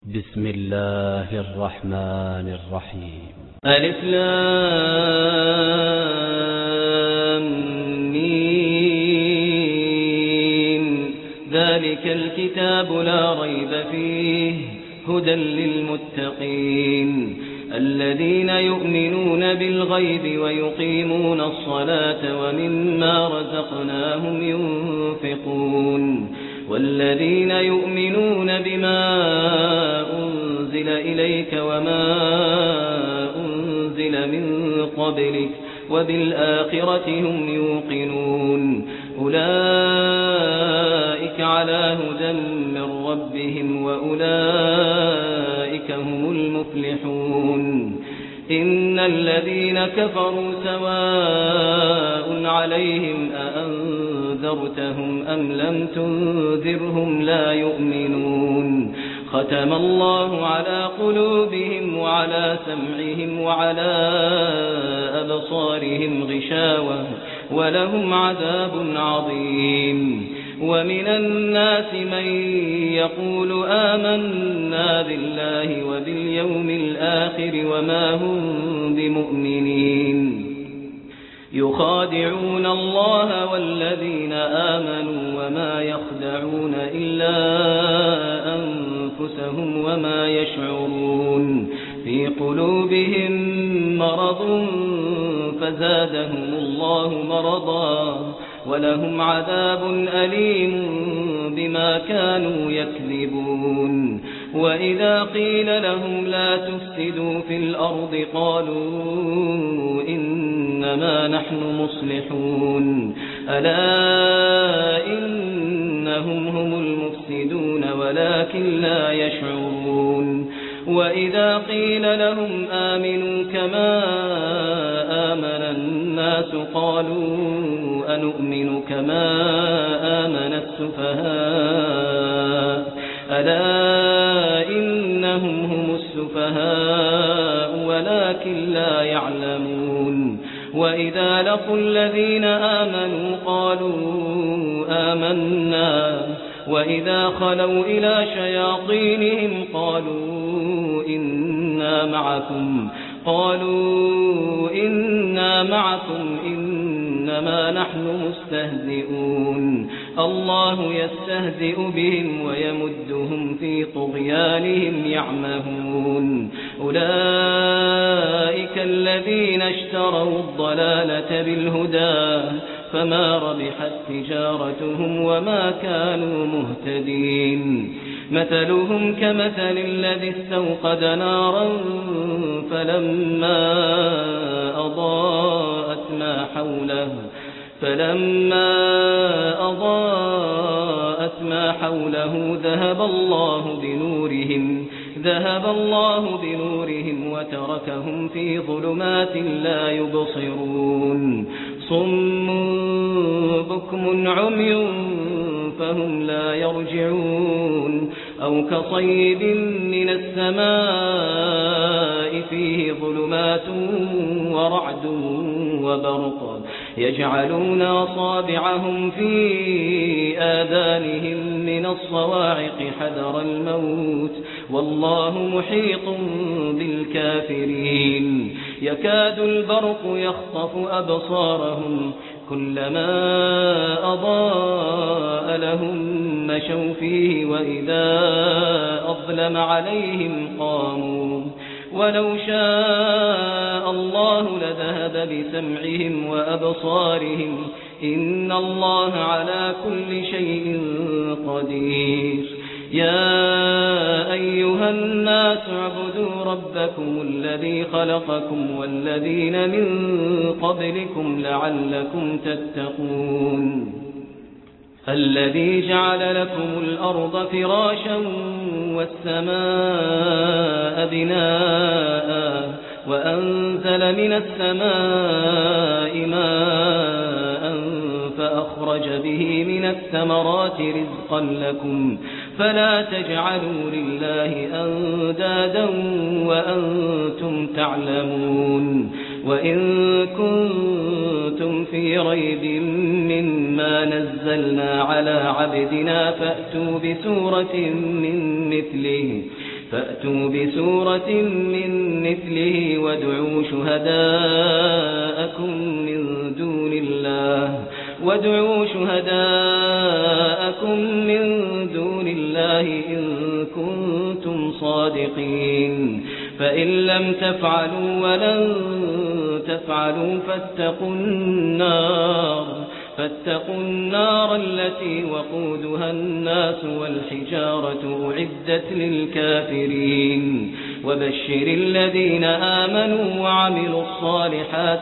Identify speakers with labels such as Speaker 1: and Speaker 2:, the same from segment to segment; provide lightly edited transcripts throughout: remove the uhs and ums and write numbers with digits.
Speaker 1: بسم الله الرحمن الرحيم.
Speaker 2: ألف لام ميم. ذلك الكتاب لا ريب فيه هدى للمتقين الذين يؤمنون بالغيب ويقيمون الصلاة ومما رزقناهم ينفقون والذين يؤمنون بما أنزل إليك وما أنزل من قبلك وبالآخرة هم يوقنون أولئك على هدى من ربهم وأولئك هم المفلحون. إن الذين كفروا سواء عليهم أأنذرتهم أم لم تنذرهم لا يؤمنون. ختم الله على قلوبهم وعلى سمعهم وعلى أبصارهم غشاوة ولهم عذاب عظيم. ومن الناس من يقول آمنا بالله وباليوم الآخر وما هم بمؤمنين يخادعون الله والذين آمنوا وما يخدعون إلا أنفسهم وما يشعرون. في قلوبهم مرض فزادهم الله مرضا ولهم عذاب أليم بما كانوا يكذبون. وإذا قيل لهم لا تفسدوا في الأرض قالوا إنما نحن مصلحون ألا إنهم هم المفسدون ولكن لا يشعرون. وإذا قيل لهم آمنوا كما آمن الناس قالوا أنؤمن كما آمن السفهاء ألا إنهم هم السفهاء ولكن لا يعلمون. وإذا لقوا الذين آمنوا قالوا آمنا وإذا خلوا إلى شياطينهم قالوا إنا معكم إنما نحن مستهزئون. الله يستهزئ بهم ويمدهم في طغيانهم يعمهون. أولئك الذين اشتروا الضلالة بالهدى فما ربحت تجارتهم وما كانوا مهتدين. مثلهم كمثل الذي استوقد نارا فلما أضاءت ما حوله ذهب الله بنورهم وتركهم في ظلمات لا يبصرون. صم بكم عمي فهم لا يرجعون. أو كصيب من السماء فيه ظلمات ورعد وبرق يجعلون أصابعهم في آذانهم من الصواعق حذر الموت والله محيط بالكافرين. يكاد البرق يخطف أبصارهم كلما أضاء لهم مشوا فيه وإذا أظلم عليهم قاموا. ولو شاء الله لذهب بسمعهم وأبصارهم إن الله على كل شيء قدير. يا أيها الناس اعبدوا ربكم الذي خلقكم والذين من قبلكم لعلكم تتقون. الذي جعل لكم الأرض فراشا والسماء بناء وأنزل من السماء ماء فأخرج به من الثمرات رزقا لكم فلا تجعلوا لله أندادا وأنتم تعلمون. وإن كنتم في ريب مما نزلنا على عبدنا فأتوا بسورة من مثله فأتوا بسورة من مثله وادعوا شهداءكم من دون الله إن كنتم صادقين فإن لم تفعلوا ولن تفعلوا فاتقوا النار التي وقودها الناس والحجارة أعدت للكافرين وبشر الذين آمنوا وعملوا الصالحات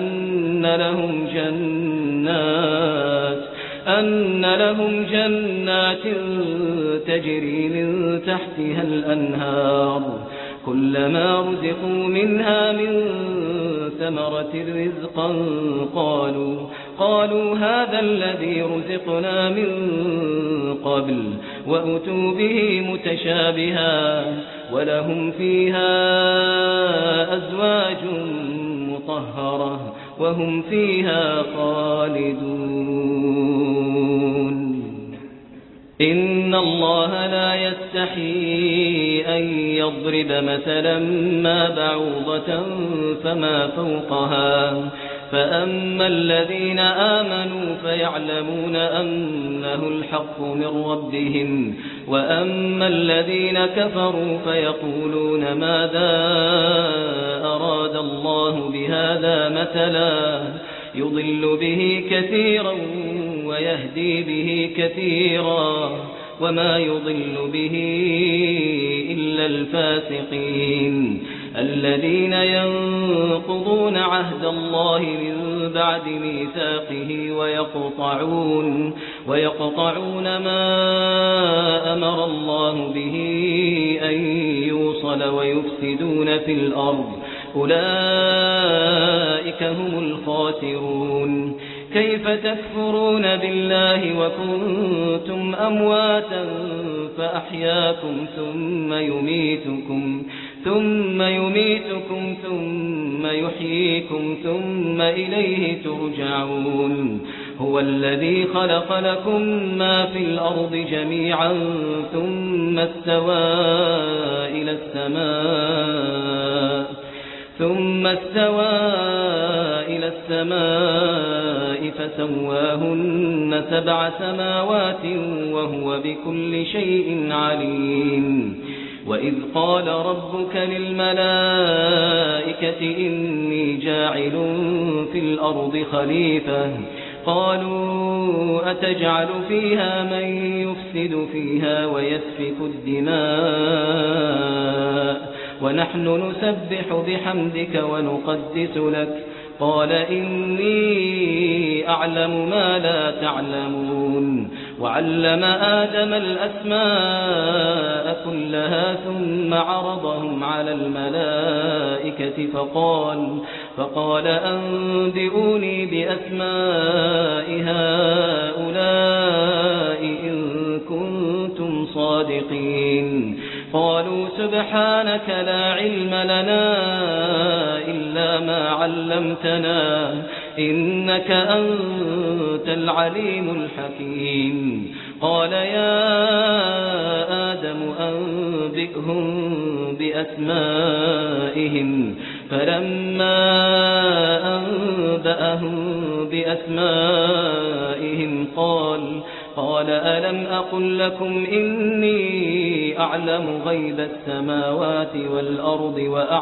Speaker 2: أن لهم جنات تجري من تحتها الأنهار كلما رزقوا منها من ثمرة رزقا قالوا هذا الذي رزقنا من قبل وأتوا به متشابها ولهم فيها أزواج مطهرة وهم فيها خالدون إن الله لا يستحيي أن يضرب مثلا ما بعوضة فما فوقها فأما الذين آمنوا فيعلمون أنه الحق من ربهم وأما الذين كفروا فيقولون ماذا أراد الله بهذا مثلا يضل به كثيرا ويهدي به كثيرا وما يضل به إلا الفاسقين الذين ينقضون عهد الله من بعد ميثاقه ويقطعون ما أمر الله به أن يوصل ويفسدون في الأرض أولئك هم الخاسرون كيف تكفرون بالله وكنتم أمواتا فأحياكم ثم يميتكم ثم يحييكم ثم إليه ترجعون هو الذي خلق لكم ما في الأرض جميعا ثم استوى إلى السماء فسواهن 7 سماوات وهو بكل شيء عليم وإذ قال ربك للملائكة إني جاعل في الأرض خليفة قالوا أتجعل فيها من يفسد فيها ويسفك الدماء ونحن نسبح بحمدك ونقدس لك قال إني أعلم ما لا تعلمون وعلم آدم الأسماء كلها ثم عرضهم على الملائكة فقال أنبئوني بأسماء هؤلاء إن كنتم صادقين قالوا سبحانك لا علم لنا إلا ما علمتنا إنك أنت العليم الحكيم قال يا آدم أنبئهم بأسمائهم فلما أنبأهم بأسمائهم قال ألم أقل لكم إني أعلم غيب السماوات والأرض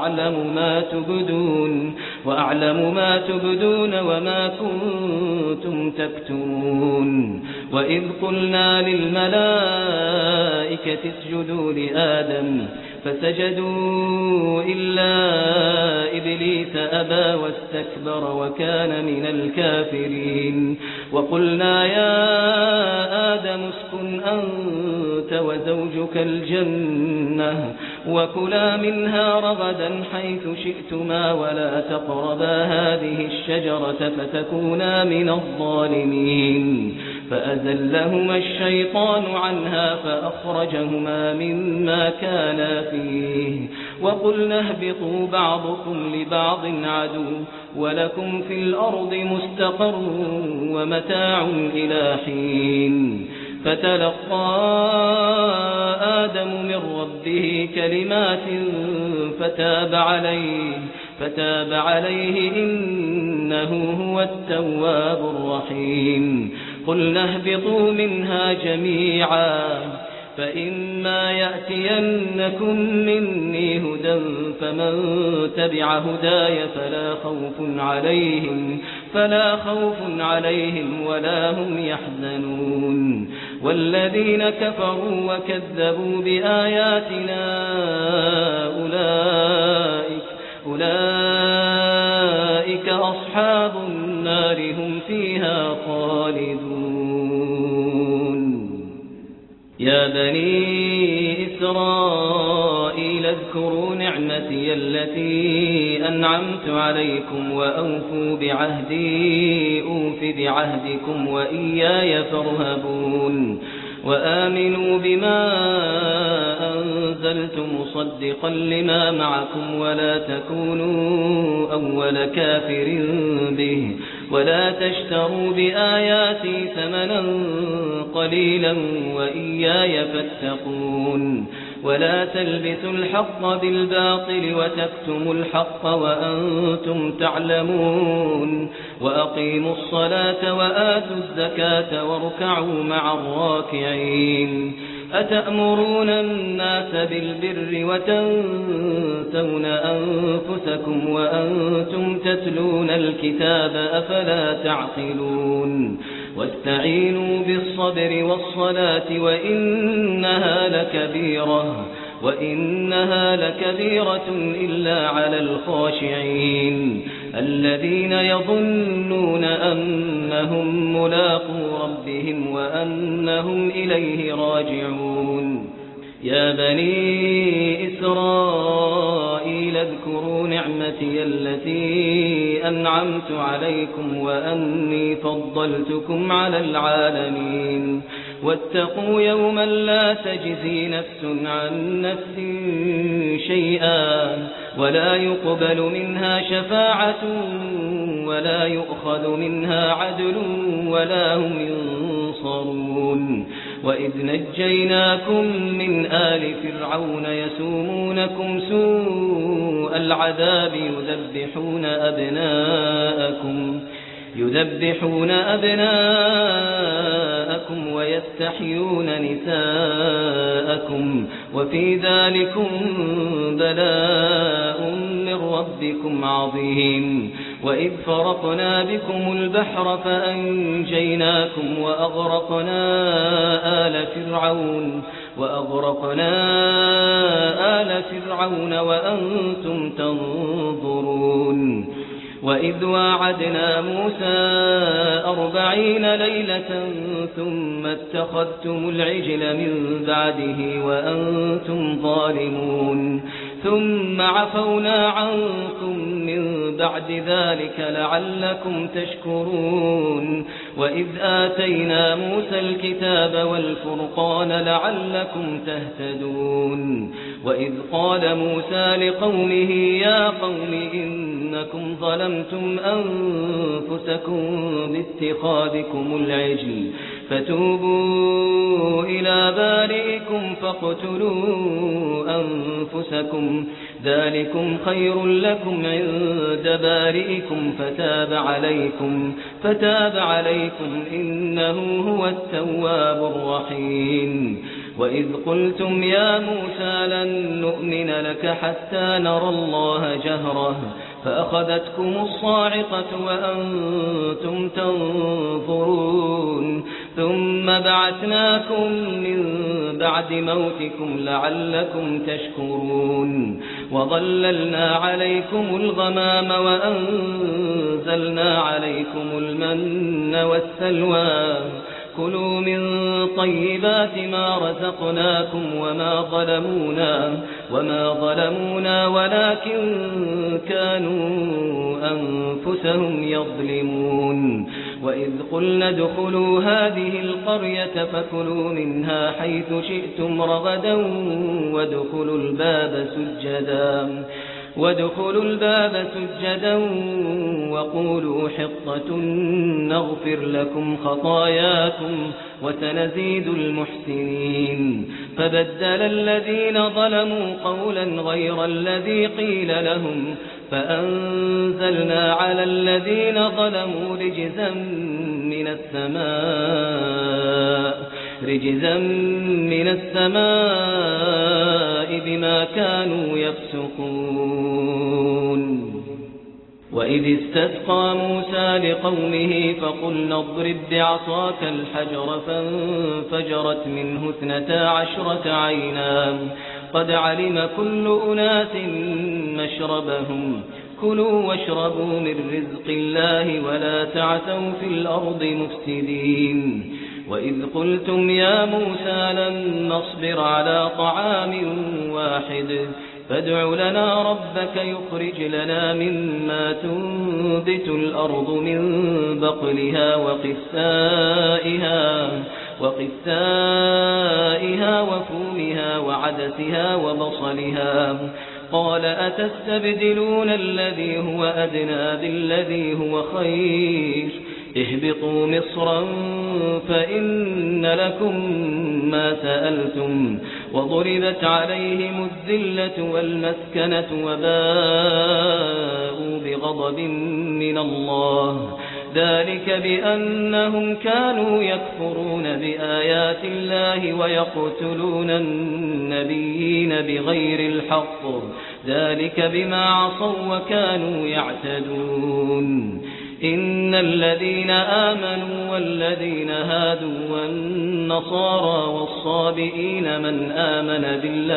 Speaker 2: وأعلم ما تبدون وما كنتم تكتمون وإذ قلنا للملائكة اسجدوا لآدم فسجدوا إلا إبليس أبى واستكبر وكان من الكافرين وقلنا يا آدم اسكن أنت وزوجك الجنة وكلا منها رغدا حيث شئتما ولا تقربا هذه الشجرة فتكونا من الظالمين فأزلهما الشيطان عنها فأخرجهما مما كانا فيه وقلنا اهبطوا بعضكم لبعض عدو ولكم في الأرض مستقر ومتاع إلى حين فتلقى آدم من ربه كلمات فتاب عليه إنه هو التواب الرحيم قلنا اهبطوا منها جميعا فإما يأتينكم مني هدى فمن تبع هداي فلا خوف عليهم ولا هم يحزنون والذين كفروا وكذبوا بآياتنا أولئك أصحاب النار هم فيها خالدون يا بني إسرائيل اذكروا نعمتي التي أنعمت عليكم وأوفوا بعهدي أوف بعهدكم وإياي فارهبون وآمنوا بما أنزلت مصدقا لما معكم ولا تكونوا أول كافر به ولا تشتروا بآياتي ثمنا قليلا وإياي فاتقون ولا تلبسوا الحق بالباطل وتكتموا الحق وأنتم تعلمون وأقيموا الصلاة وآتوا الزكاة واركعوا مع الراكعين أتأمرون الناس بالبر وتنسون أنفسكم وأنتم تتلون الكتاب أفلا تعقلون واستعينوا بالصبر والصلاة وإنها لكبيرة إلا على الخاشعين الذين يظنون أنهم ملاقو ربهم وأنهم إليه راجعون يا بني إسرائيل اذكروا نعمتي التي أنعمت عليكم وأني فضلتكم على العالمين واتقوا يوما لا تجزي نفس عن نفس شيئا ولا يقبل منها شفاعة ولا يؤخذ منها عدل ولا هم ينصرون وإذ نجيناكم من آل فرعون يسومونكم سوء العذاب يذبحون أبناءكم ويستحيون نساءكم وفي ذلكم بلاء من ربكم عظيم وإذ فرقنا بكم البحر فأنجيناكم وأغرقنا آل فرعون وأنتم تنظرون وإذ واعدنا موسى 40 ليلة ثم اتخذتم العجل من بعده وأنتم ظالمون ثم عفونا عنكم من بعد ذلك لعلكم تشكرون وإذ آتينا موسى الكتاب والفرقان لعلكم تهتدون وإذ قال موسى لقومه يا قوم إنكم ظلمتم أنفسكم باتخاذكم العجل فتوبوا إلى بارئكم فاقتلوا أنفسكم ذلكم خير لكم عند بارئكم فتاب عليكم إنه هو التواب الرحيم وإذ قلتم يا موسى لن نؤمن لك حتى نرى الله جهرة فأخذتكم الصاعقة وأنتم تنظرون ثم بعثناكم من بعد موتكم لعلكم تشكرون وظللنا عليكم الغمام وأنزلنا عليكم المن والسلوى كلوا من طيبات ما رزقناكم وما ظلمونا ولكن كانوا أنفسهم يظلمون وإذ قلنا ادخلوا هذه القرية فكلوا منها حيث شئتم رغدا وادخلوا الباب وادخلوا الباب سجدا وقولوا حطة نغفر لكم خطاياكم وسنزيد المحسنين فبدل الذين ظلموا قولا غير الذي قيل لهم فأنزلنا على الذين ظلموا رجزا من السماء بما كانوا يفسقون وإذ استسقى موسى لقومه فقلنا اضرب بعصاك الحجر فانفجرت منه 12 عينا قد علم كل أناس مشربهم كلوا واشربوا من رزق الله ولا تعثوا في الأرض مفسدين وإذ قلتم يا موسى لن نصبر على طعام واحد فادع لنا ربك يخرج لنا مما تنبت الأرض من بقلها وقثائها وفومها وعدسها وبصلها قال أتستبدلون الذي هو أدنى بالذي هو خير اهبطوا مصرا فإن لكم ما سألتم وضربت عليهم الذلة والمسكنة وباءوا بغضب من الله ذلك بأنهم كانوا يكفرون بآيات الله ويقتلون النبيين بغير الحق ذلك بما عصوا وكانوا يعتدون إن الذين آمنوا والذين هادوا والنصارى والصابئين من آمن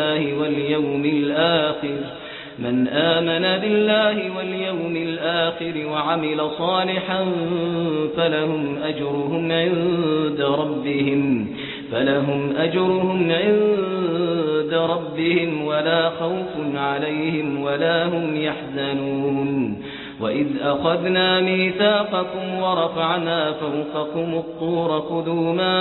Speaker 2: بالله واليوم الآخر وعمل صالحا فلهم أجرهم عند ربهم ولا خوف عليهم ولا هم يحزنون وإذ أخذنا ميثاقكم ورفعنا فوقكم الطور خذوا ما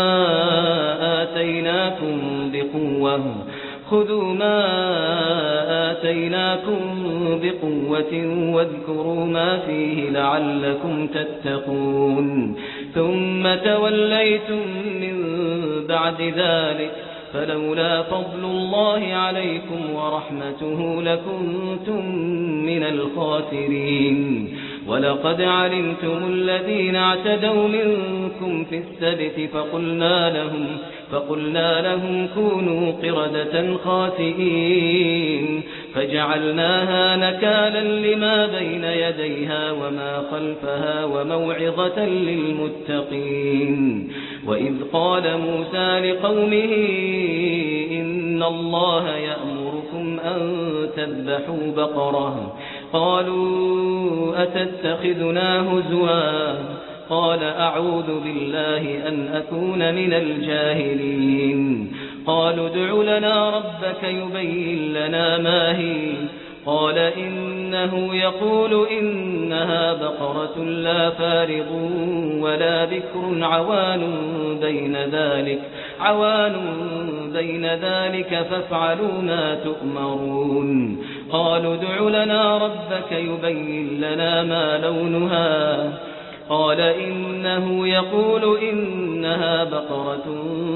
Speaker 2: آتيناكم بقوة واذكروا ما فيه لعلكم تتقون ثم توليتم من بعد ذلك فلولا فضل الله عليكم ورحمته لكنتم من الخاسرين ولقد علمتم الذين اعتدوا منكم في السبت فقلنا لهم كونوا قردة خاسئين فجعلناها نكالا لما بين يديها وما خلفها وموعظة للمتقين وإذ قال موسى لقومه إن الله يأمركم أن تذبحوا بقرة قالوا أتتخذنا هزوا قال أعوذ بالله أن أكون من الجاهلين قالوا ادع لنا ربك يبين لنا ما هي قال إنه يقول إنها بقرة لا فارض ولا بكر عوان بين ذلك فافعلوا ما تؤمرون قالوا ادع لنا ربك يبين لنا ما لونها قال إنه يقول إنها بقرة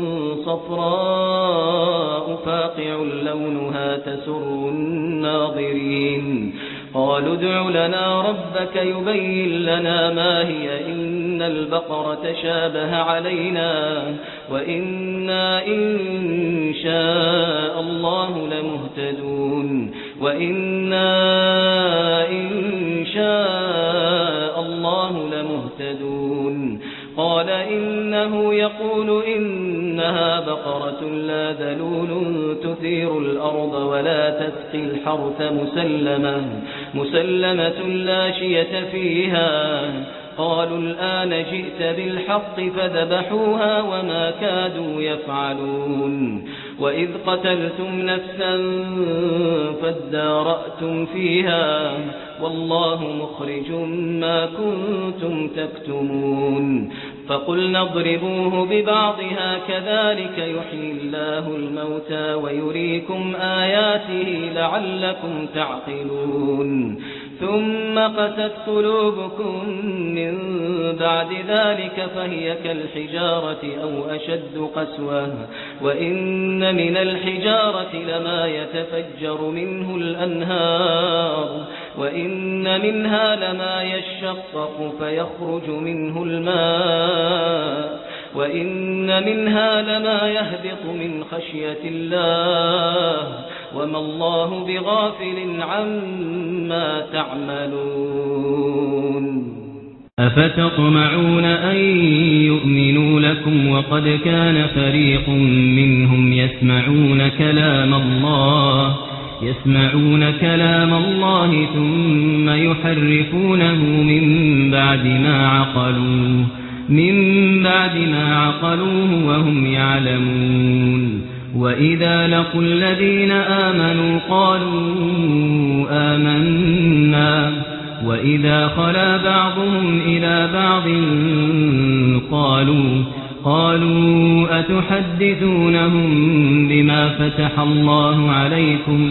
Speaker 2: صفراء فاقع لونها تسر الناظرين قالوا ادع لنا ربك يبين لنا ما هي إن البقرة شابه علينا وإنا إن شاء الله لمهتدون قال إنه يقول إنها بقرة لا ذلول تثير الأرض ولا تسقي الحرث مسلمة لا شية فيها قالوا الآن جئت بالحق فذبحوها وما كادوا يفعلون وإذ قتلتم نفسا فادارأتم فيها والله مخرج ما كنتم تكتمون فقلنا اضربوه ببعضها كذلك يحيي الله الموتى ويريكم آياته لعلكم تعقلون ثم قست قلوبكم من بعد ذلك فهي كالحجارة أو أشد قسوة وإن من الحجارة لما يتفجر منه الأنهار وإن منها لما يشقق فيخرج منه الماء وإن منها لما يهبط من خشية الله وما الله بغافل عما تعملون
Speaker 3: أفتطمعون أن يؤمنوا لكم وقد كان فريق منهم يسمعون كلام الله ثم يحرفونه من بعد ما عقلوه وهم يعلمون وإذا لقوا الذين آمنوا قالوا آمنا وإذا خلا بعضهم إلى بعض قالوا أتحدثونهم بما فتح الله عليكم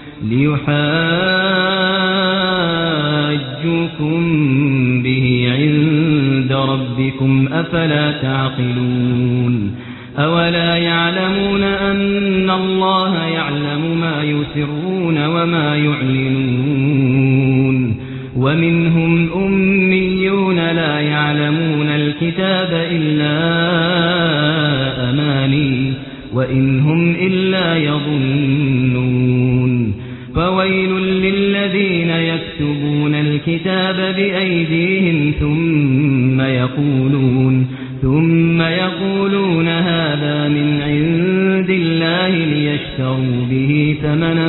Speaker 3: ليحاجوكم به عند ربكم أفلا تعقلون أولا يعلمون أن الله يعلم ما يسرون وما يعلنون ومنهم أميون لا يعلمون الكتاب إلا أماني وإن هم إلا يظنون فويل للذين يكتبون الكتاب بأيديهم ثم يقولون هذا من عند الله ليشتروا به ثمنا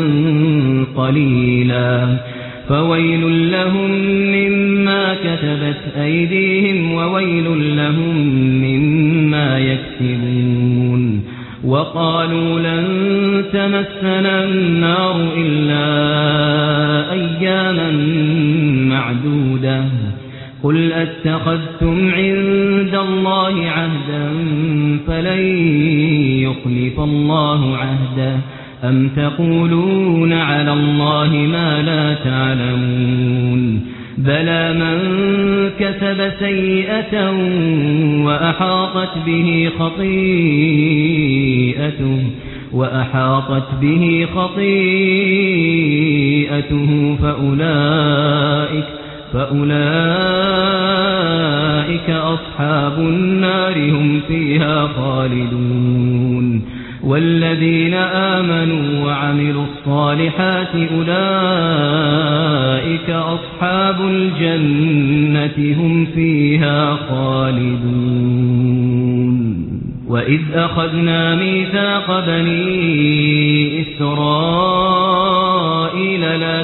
Speaker 3: قليلا فويل لهم مما كتبت أيديهم وويل لهم مما يكسبون وقالوا لن تمسنا النار إلا أياما معدودة قل أتخذتم عند الله عهدا فلن يخلف الله عهده أم تقولون على الله ما لا تعلمون بلى من كسب سيئة وأحاطت به خطيئته فأولئك أصحاب النار هم فيها خالدون والذين آمنوا وعملوا الصالحات أولئك أصحاب الجنة هم فيها خالدون وإذ أخذنا ميثاق بني إسرائيل لا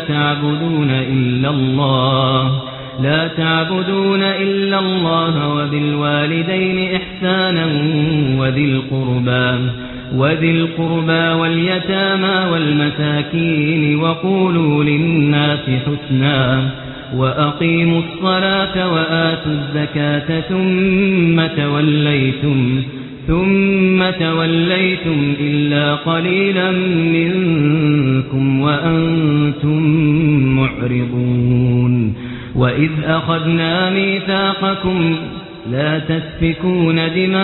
Speaker 3: تعبدون إلا الله وبالوالدين إحسانا وذي القربى واليتامى والمساكين وقولوا للناس حسنا وأقيموا الصلاة وآتوا الزكاة ثم توليتم إلا قليلا منكم وأنتم معرضون وإذ أخذنا ميثاقكم لا تسفكون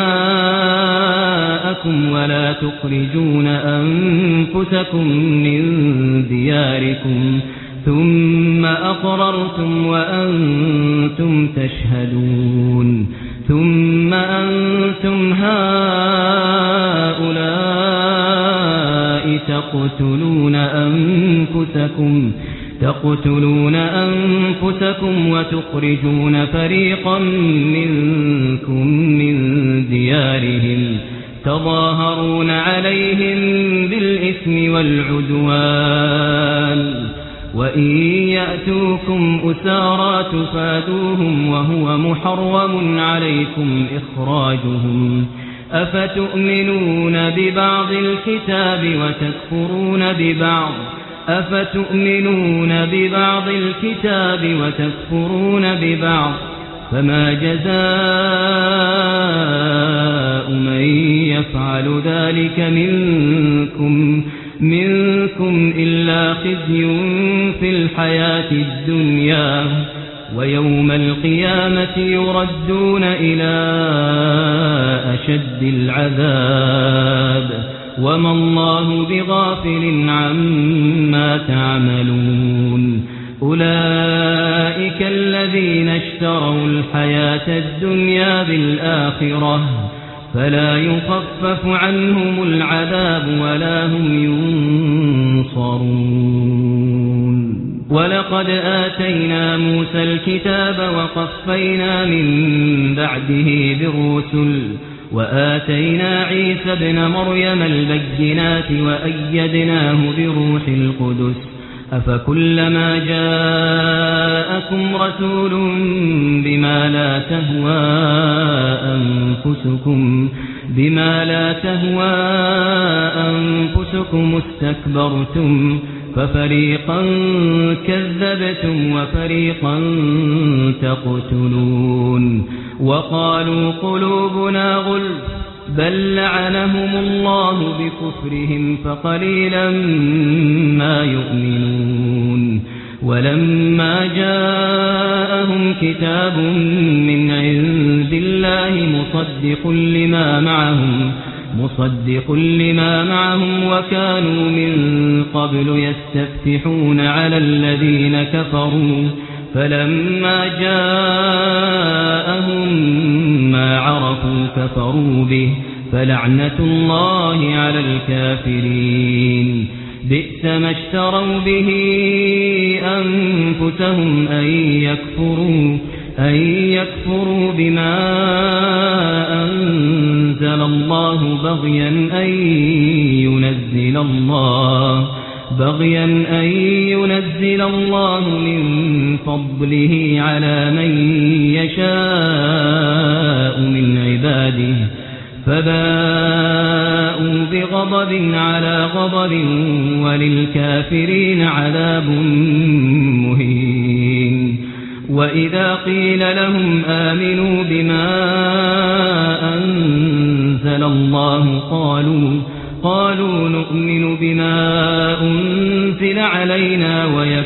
Speaker 3: دماءكم ولا تخرجون أنفسكم من دياركم ثم أقررتم وأنتم تشهدون ثم أنتم هؤلاء تقتلون أنفسكم وتخرجون فريقا منكم من ديارهم تظاهرون عليهم بالإثم والعدوان وإن يأتوكم أسارى تفادوهم وهو محرم عليكم إخراجهم أفتؤمنون ببعض الكتاب وتكفرون ببعض فما جزاء من يفعل ذلك منكم إلا خزي في الحياة الدنيا ويوم القيامة يردون إلى أشد العذاب وما الله بغافل عما تعملون أولئك الذين اشتروا الحياة الدنيا بالآخرة فلا يخفف عنهم العذاب ولا هم ينصرون ولقد آتينا موسى الكتاب وقفينا من بعده بالرسل وآتينا عيسى ابن مريم البينات وأيدناه بروح القدس أفكلما جاءكم رسول بما لا تهوى أنفسكم استكبرتم ففريقا كذبتم وفريقا تقتلون وقالوا قلوبنا غلف بل لعنهم الله بكفرهم فقليلا ما يؤمنون ولما جاءهم كتاب من عند الله مصدق لما معهم وكانوا من قبل يستفتحون على الذين كفروا فلما جاءهم ما عرفوا كفروا به فلعنة الله على الكافرين بئس ما اشتروا به أنفسهم أن يكفروا بما أنزل الله بغيا أن ينزل الله من فضله على من يشاء من عباده فباءوا بغضب على غضب وللكافرين عذاب مهين وإذا قيل لهم آمنوا بما أنزل الله قالوا نؤمن بما أنزل علينا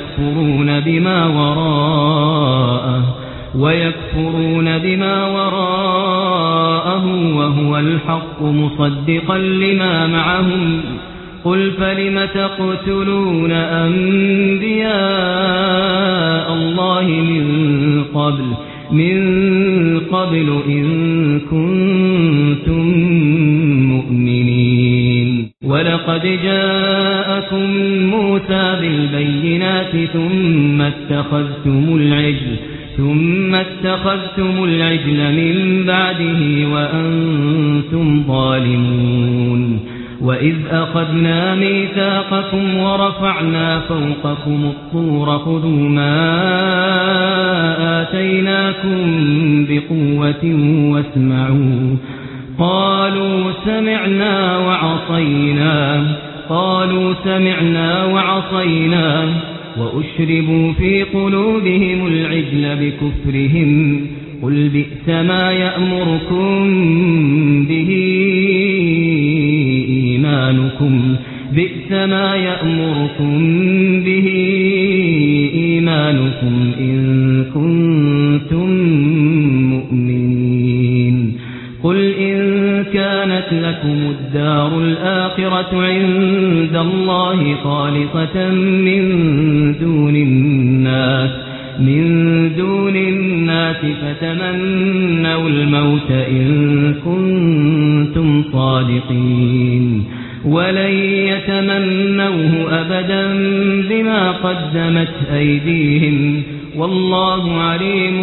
Speaker 3: ويكفرون بما وراءه وهو الحق مصدقا لما معهم قل فلم تقتلون أنبياء الله من قبل إن كنتم مؤمنين ولقد جاءكم موسى بالبينات ثم اتخذتم العجل من بعده وأنتم ظالمون وإذ أخذنا ميثاقكم ورفعنا فوقكم الطور خذوا ما آتيناكم بقوة واسمعوا قالوا سمعنا وعصينا وأشربوا في قلوبهم العجل بكفرهم قل بئس ما يأمركم به إيمانكم إن كنتم مؤمنين قل إن كانت لكم الدار الآخرة عند الله خالصة من دون الناس فتمنوا الموت إن كنتم صادقين ولن يتمنوه أبدا بما قدمت أيديهم والله عليم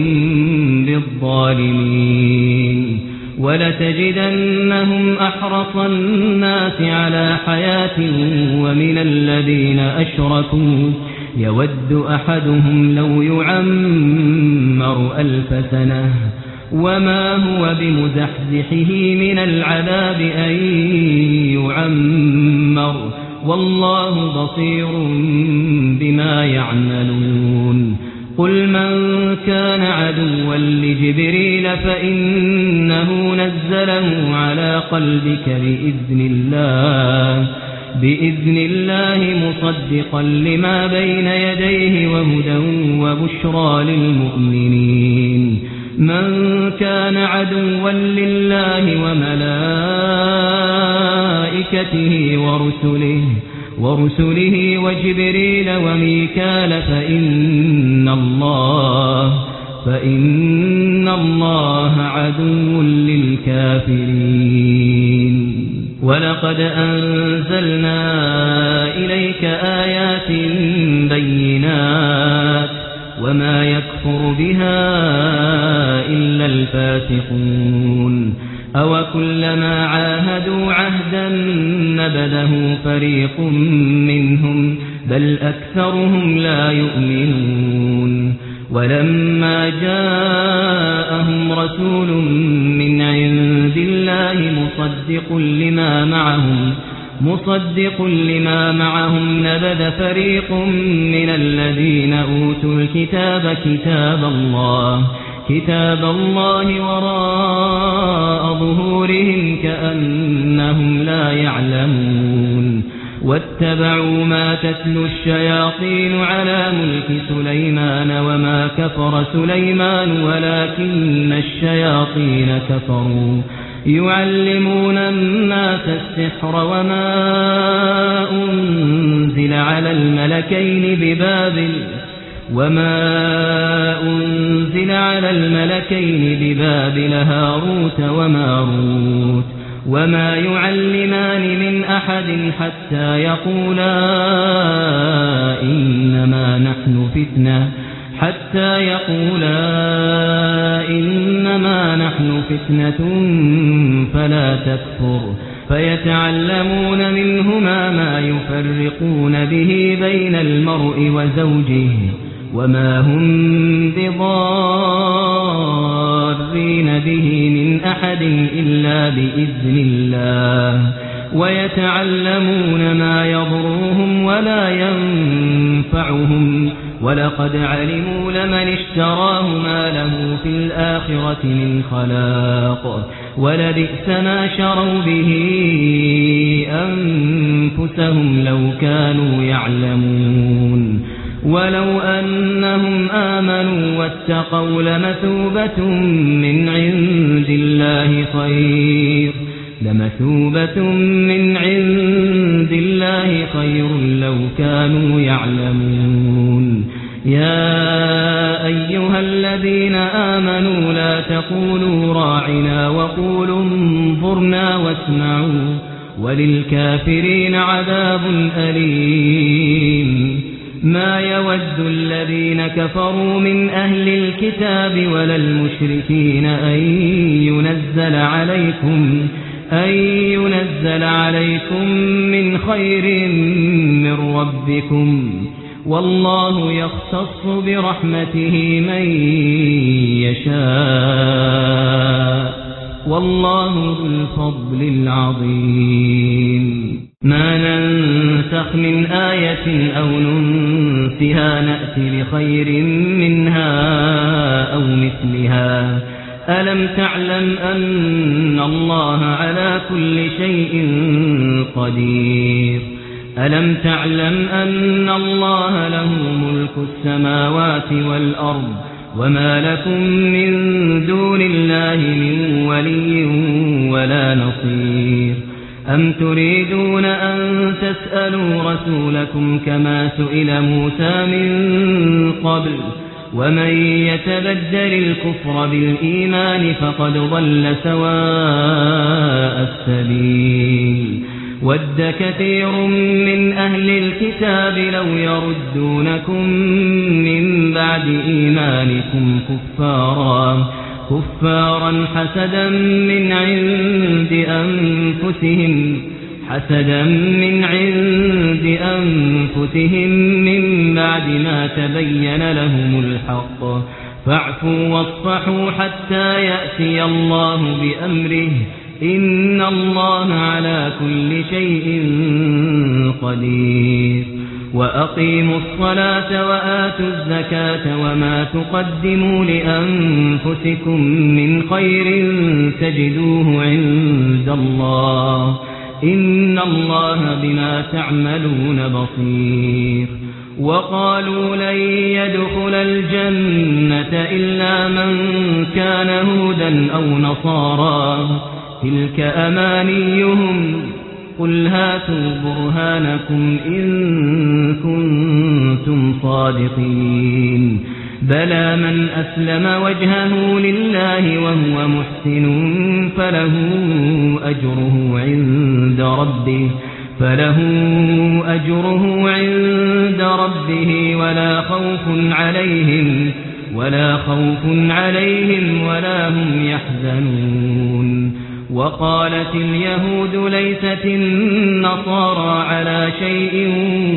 Speaker 3: بالظالمين ولتجدنهم أحرص الناس على حياة ومن الذين أشركوا يود أحدهم لو يعمر 1000 سنة وما هو بمزحزحه من العذاب أن يعمر والله بصير بما يعملون قل من كان عدوا لجبريل فإنه نزله على قلبك بإذن الله مصدقا لما بين يديه وهدى وبشرى للمؤمنين من كان عدوا لله وملائكته ورسله وجبريل وميكال فإن الله عدو للكافرين ولقد أنزلنا إليك آيات بينات وما يكفر بها إلا الفاسقون أوكلما عاهدوا عهدا نبذه فريق منهم بل أكثرهم لا يؤمنون ولما جاءهم رسول من عند الله مصدق لما معهم نبذ فريق من الذين أوتوا الكتاب كتاب الله وراء ظهورهم كأنهم لا يعلمون واتبعوا ما تتلو الشياطين على ملك سليمان وما كفر سليمان ولكن الشياطين كفروا يعلمون الناس السحر وما أنزل على الملكين ببابل هاروت وماروت وما يعلمان من أحد حتى يقولا إنما نحن فتنة فلا تكفر فيتعلمون منهما ما يفرقون به بين المرء وزوجه وما هم بضارين به من أحد إلا بإذن الله ويتعلمون ما يضرهم ولا ينفعهم ولقد علموا لمن اشتراه ما له في الآخرة من خلاق ولبئس ما شروا به أنفسهم لو كانوا يعلمون ولو أنهم آمنوا واتقوا لمثوبة من عند الله خير لو كانوا يعلمون يا أيها الذين آمنوا لا تقولوا راعنا وقولوا انظرنا واسمعوا وللكافرين عذاب أليم ما يود الذين كفروا من أهل الكتاب ولا المشركين أن ينزل عليكم من خير من ربكم والله يختص برحمته من يشاء والله ذو الفضل العظيم ما ننسخ من آية أو ننسها نأتي بخير منها أو مثلها ألم تعلم أن الله على كل شيء قدير ألم تعلم أن الله له ملك السماوات والأرض وما لكم من دون الله من ولي ولا نصير أم تريدون أن تسألوا رسولكم كما سئل موسى من قبل ومن يتبدل الكفر بالإيمان فقد ضل سواء السبيل ود كثير من أهل الكتاب لو يردونكم من بعد إيمانكم كفارا حسدا من عند أنفسهم من بعد ما تبين لهم الحق فاعفوا واصفحوا حتى يأتي الله بأمره إن الله على كل شيء قدير وأقيموا الصلاة وآتوا الزكاة وما تقدموا لأنفسكم من خير تجدوه عند الله إن الله بما تعملون بصير وقالوا لن يدخل الجنة إلا من كان هودا أو نصارى تلك أمانيهم قل هاتوا برهانكم إن كنتم صادقين بلى من أسلم وجهه لله وهو محسن فله أجره عند ربه ولا خوف عليهم ولا هم يحزنون وقالت اليهود ليست النصارى على شيء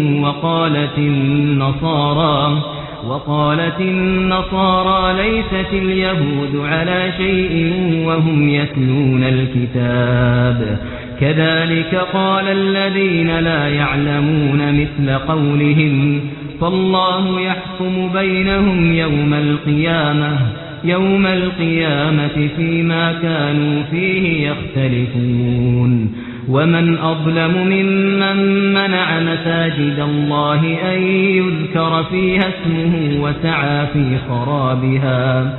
Speaker 3: وقالت النصارى ليست اليهود على شيء وهم يتلون الكتاب كذلك قال الذين لا يعلمون مثل قولهم فالله يحكم بينهم يوم القيامة فيما كانوا فيه يختلفون ومن أظلم ممن منع مساجد الله أن يذكر فيها اسمه وسعى في خرابها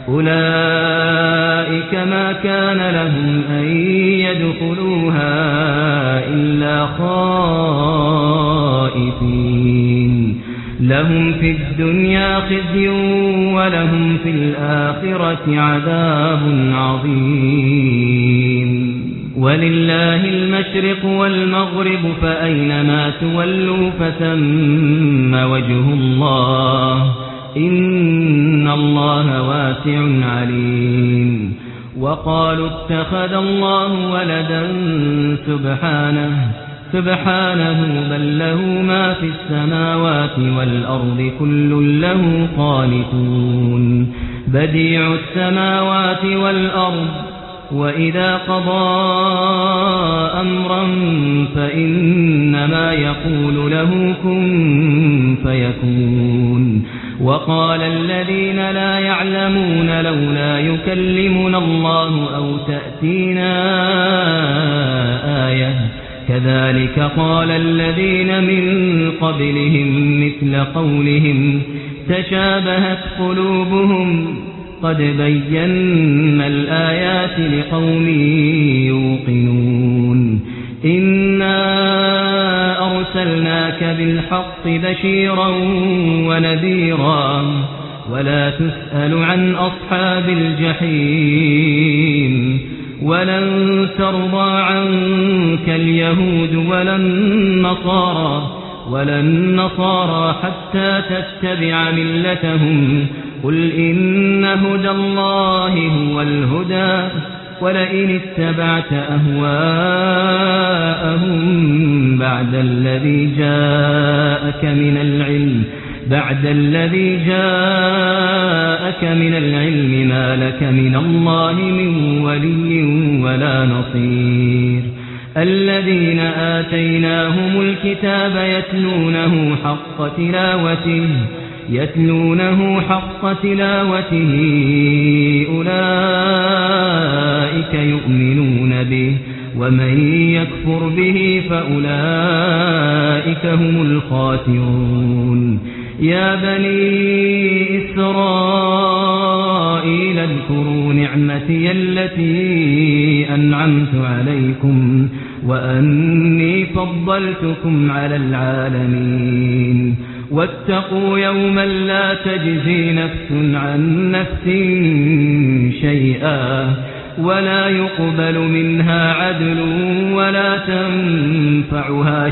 Speaker 3: أولئك ما كان لهم أن يدخلوها إلا خائفين لهم في الدنيا خزي ولهم في الآخرة عذاب عظيم ولله المشرق والمغرب فأينما تولوا فثم وجه الله إن الله واسع عليم وقالوا اتخذ الله ولدا سبحانه بل له ما في السماوات والأرض كل له قانتون بديع السماوات والأرض وإذا قضى أمرا فإنما يقول له كن فيكون وقال الذين لا يعلمون لولا يكلمنا الله أو تأتينا آية كذلك قال الذين من قبلهم مثل قولهم تشابهت قلوبهم قد بينا الآيات لقوم يوقنون إنا أرسلناك بالحق بشيرا ونذيرا ولا تسأل عن أصحاب الجحيم ولن ترضى عنك اليهود ولا النصارى حتى تتبع ملتهم قل إن هدى الله هو الهدى ولئن اتبعت أهواءهم بعد الذي جاءك من العلم ما لك من الله من ولي ولا نصير الذين آتيناهم الكتاب يتلونه حق تلاوته أولئك يؤمنون به ومن يكفر به فأولئك هم الخاسرون يا بني إسرائيل اذكروا نعمتي التي أنعمت عليكم وأني فضلتكم على العالمين واتقوا يوما لا تجزي نفس عن نفس شيئا ولا يقبل منها عدل ولا تنفعها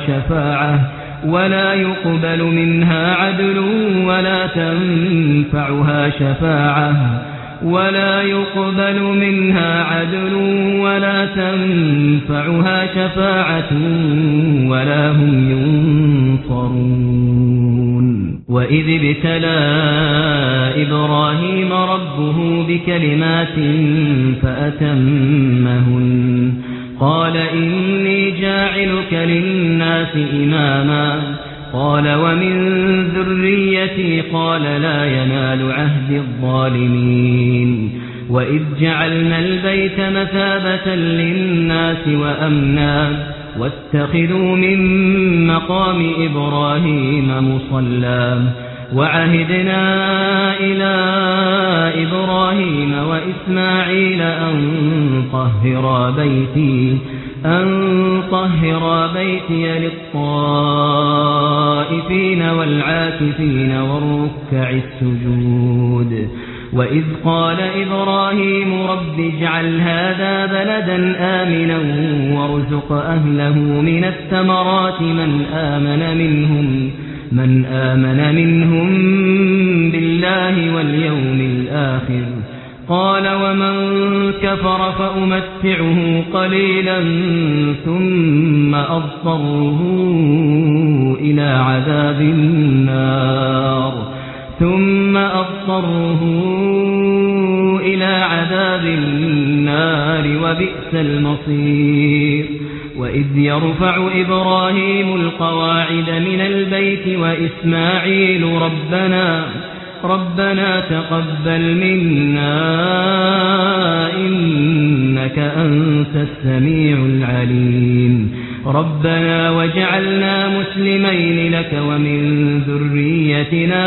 Speaker 3: شفاعة ولا هم ينصرون وإذ ابتلى إبراهيم ربه بكلمات فأتمهن قال إني جاعلك للناس إماما قال ومن ذريتي قال لا ينال عهد الظالمين وإذ جعلنا البيت مثابة للناس وأمنا واتخذوا من مقام إبراهيم مصلى وعهدنا إلى إبراهيم وإسماعيل أن طهر بيتي للطائفين والعاكفين والركع السجود وإذ قال إبراهيم رب اجعل هذا بلدا آمنا وارزق أهله من الثمرات من آمن منهم بالله واليوم الآخر قال ومن كفر فأمتعه قليلا ثم أضطره إلى عذاب النار وبئس المصير وإذ يرفع إبراهيم القواعد من البيت وإسماعيل ربنا تقبل منا إنك أنت السميع العليم ربنا واجعلنا مسلمين لك ومن ذريتنا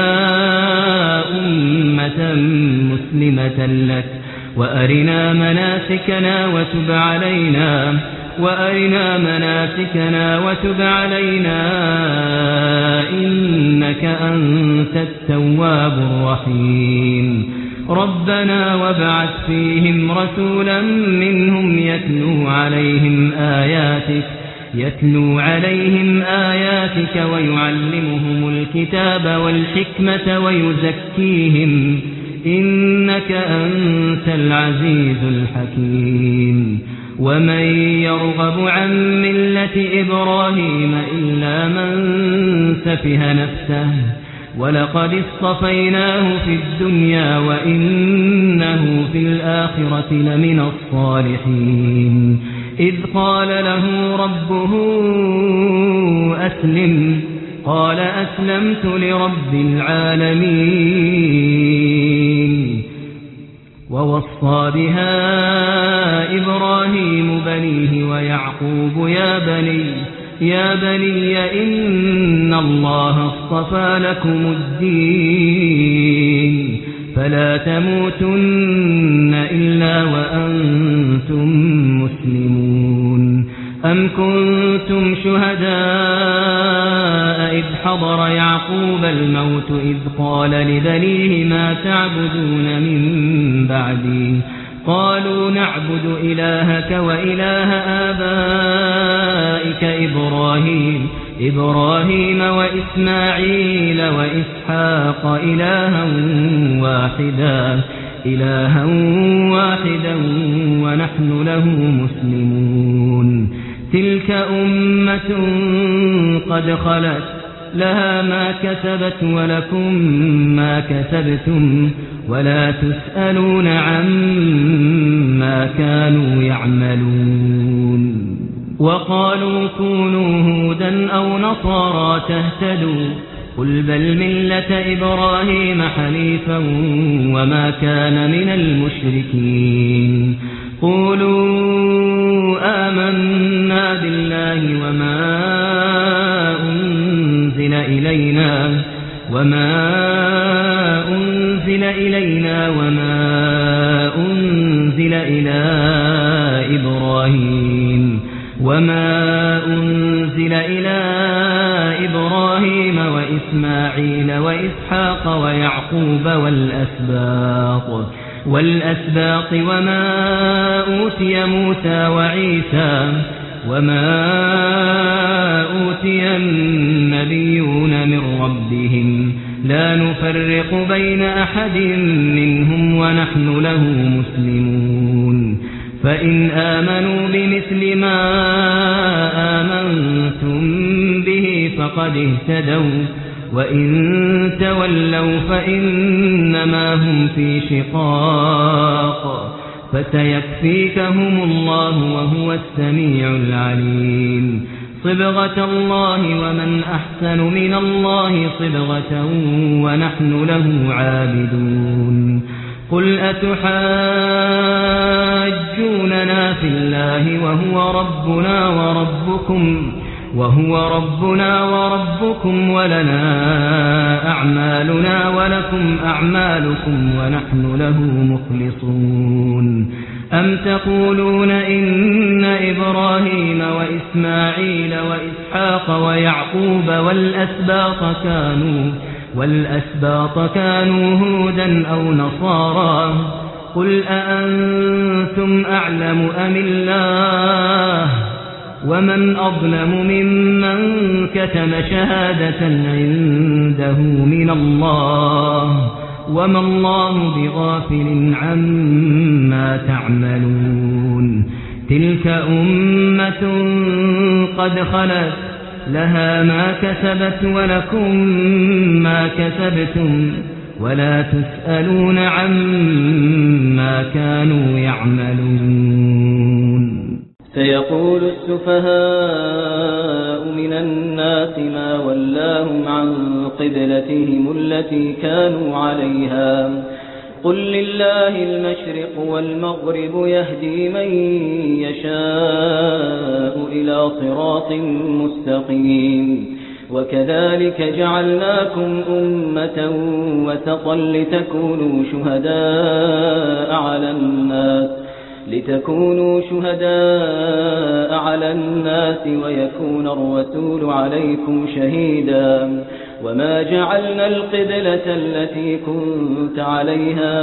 Speaker 3: أمة مسلمة لك وأرنا مناسكنا وتب علينا إنك أنت التواب الرحيم ربنا وابعث فيهم رسولا منهم يتلو عليهم آياتك ويعلمهم الكتاب والحكمة ويزكيهم إنك أنت العزيز الحكيم ومن يرغب عن ملة إبراهيم إلا من سفه نفسه ولقد اصطفيناه في الدنيا وإنه في الآخرة لمن الصالحين إذ قال له ربه أسلم قال أسلمت لرب العالمين ووصى بها إبراهيم بنيه ويعقوب يا بني إن الله اصطفى لكم الدين فلا تموتن إلا وأنتم مسلمون أم كنتم شهداء إذ حضر يعقوب الموت إذ قال لبنيه ما تعبدون من بعدي قالوا نعبد إلهك وإله آبائك إبراهيم وإسماعيل وإسحاق إلها واحدا ونحن له مسلمون تلك أمة قد خلت لها ما كسبت ولكم ما كسبتم ولا تسألون عما كانوا يعملون وقالوا كونوا هودا أو نصارى تهتدوا قل بل ملة إبراهيم حنيفا وما كان من المشركين قولوا آمنا بالله وما أنزل إلينا وما أنزل إلى إبراهيم وإسماعيل وإسحاق ويعقوب والأسباط وما أوتي موسى وعيسى وما أوتي النبيون من ربهم لا نفرق بين أحد منهم ونحن له مسلمون فإن آمنوا بمثل ما آمنتم به فقد اهتدوا وإن تولوا فإنما هم في شقاق فسيكفيكهم الله وهو السميع العليم صبغة الله ومن أحسن من الله صبغة ونحن له عابدون قل أتحاجوننا في الله وهو ربنا وربكم ولنا أعمالنا ولكم أعمالكم ونحن له مخلصون أم تقولون إن إبراهيم وإسماعيل وإسحاق ويعقوب والأسباط كانوا هودا أو نصارى قل أأنتم أعلم أم الله ومن أظلم ممن كتم شهادة عنده من الله وما الله بغافل عما تعملون تلك أمة قد خلت لها ما كسبت ولكم ما كسبتم ولا تسألون عما كانوا يعملون
Speaker 2: سيقول السفهاء من الناس ما ولاهم عن قبلتهم التي كانوا عليها قل لله المشرق والمغرب يهدي من يشاء إلى صراط مستقيم وكذلك جعلناكم أمة وسطا لتكونوا شهداء على الناس ويكون الرسول عليكم شهيدا وما جعلنا القبلة التي كنت عليها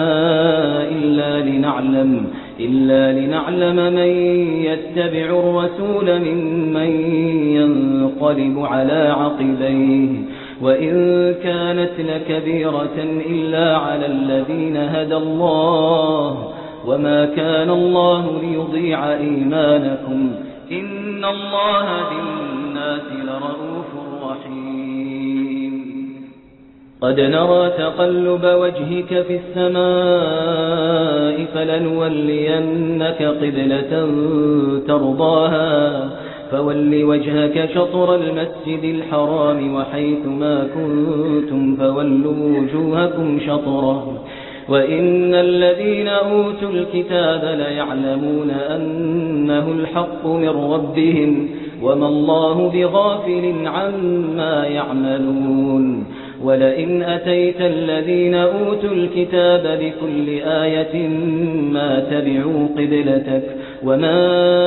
Speaker 2: إلا لنعلم من يتبع الرسول ممن ينقلب على عقبيه وإن كانت لكبيرة إلا على الذين هدى الله وما كان الله ليضيع إيمانكم إن الله بالناس لرؤوف رحيم قد نرى تقلب وجهك في السماء فلنولينك قبلة ترضاها فول وجهك شطر المسجد الحرام وحيث ما كنتم فولوا وجوهكم شطره وإن الذين أوتوا الكتاب ليعلمون أنه الحق من ربهم وما الله بغافل عما يعملون ولئن أتيت الذين أوتوا الكتاب بكل آية ما تبعوا قبلتك وما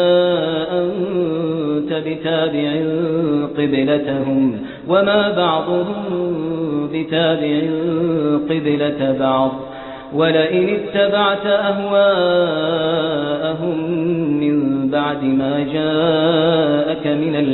Speaker 2: أنت بتابع قبلتهم وما بعضهم بتابع قبلة بعض ولئن اتبعت أهواءهم من بعد ما جاءك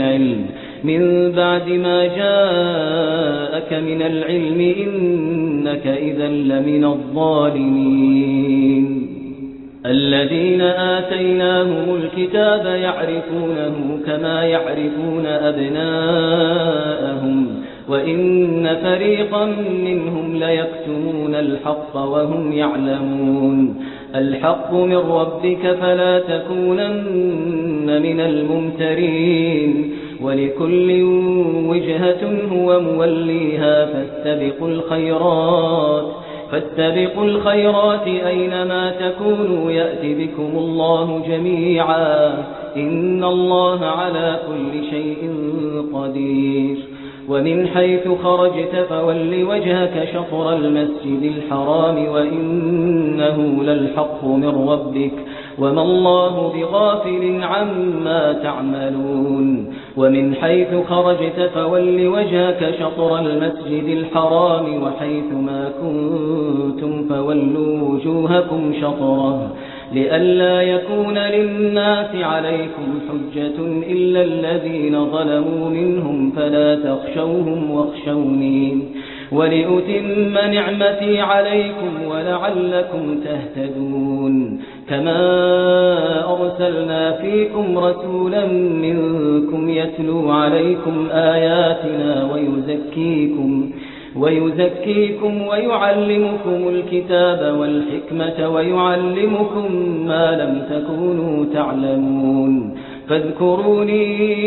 Speaker 2: من العلم إنك إذا لمن الظالمين الذين آتيناهم الكتاب يعرفونه كما يعرفون أبناءهم وإن فريقا منهم ليكتمون الحق وهم يعلمون الحق من ربك فلا تكونن من الممترين ولكل وجهة هو موليها فاستبقوا الخيرات أينما تكونوا يأتي بكم الله جميعا إن الله على كل شيء قدير ومن حيث خرجت فول وجهك شطر المسجد الحرام وإنه للحق من ربك وما الله بغافل عما تعملون ومن حيث خرجت فول وجهك شطر المسجد الحرام وحيث ما كنتم فولوا وجوهكم شطره لئلا يكون للناس عليكم حجة إلا الذين ظلموا منهم فلا تخشوهم واخشوني ولأتم نعمتي عليكم ولعلكم تهتدون كما أرسلنا فيكم رسولا منكم يتلو عليكم آياتنا ويزكيكم ويعلمكم الكتاب والحكمة ويعلمكم ما لم تكونوا تعلمون فاذكروني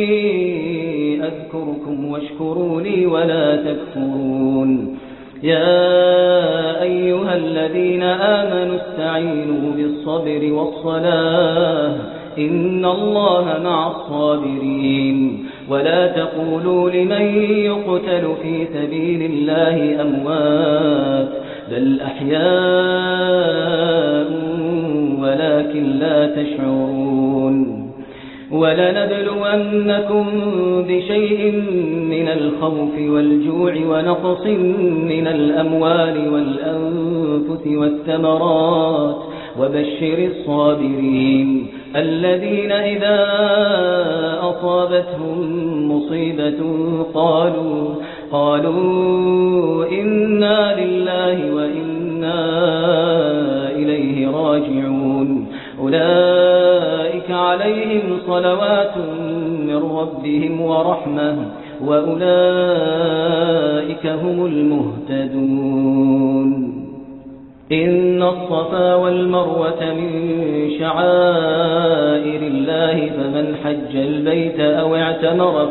Speaker 2: أذكركم واشكروا لي ولا تكفرون. يا أيها الذين آمنوا استعينوا بالصبر والصلاة إن الله مع الصابرين. ولا تقولوا لمن يقتل في سبيل الله أموات بل أحياء ولكن لا تشعرون. ولنبلونكم بشيء من الخوف والجوع ونقص من الأموال والأنفس والثمرات وبشر الصابرين الذين إذا أصابتهم مصيبة قالوا إنا لله وإنا إليه راجعون. أولئك عليهم صلوات من ربهم ورحمة وأولئك هم المهتدون. إن الصفا والمروة من شعائر الله فمن حج البيت أو اعتمر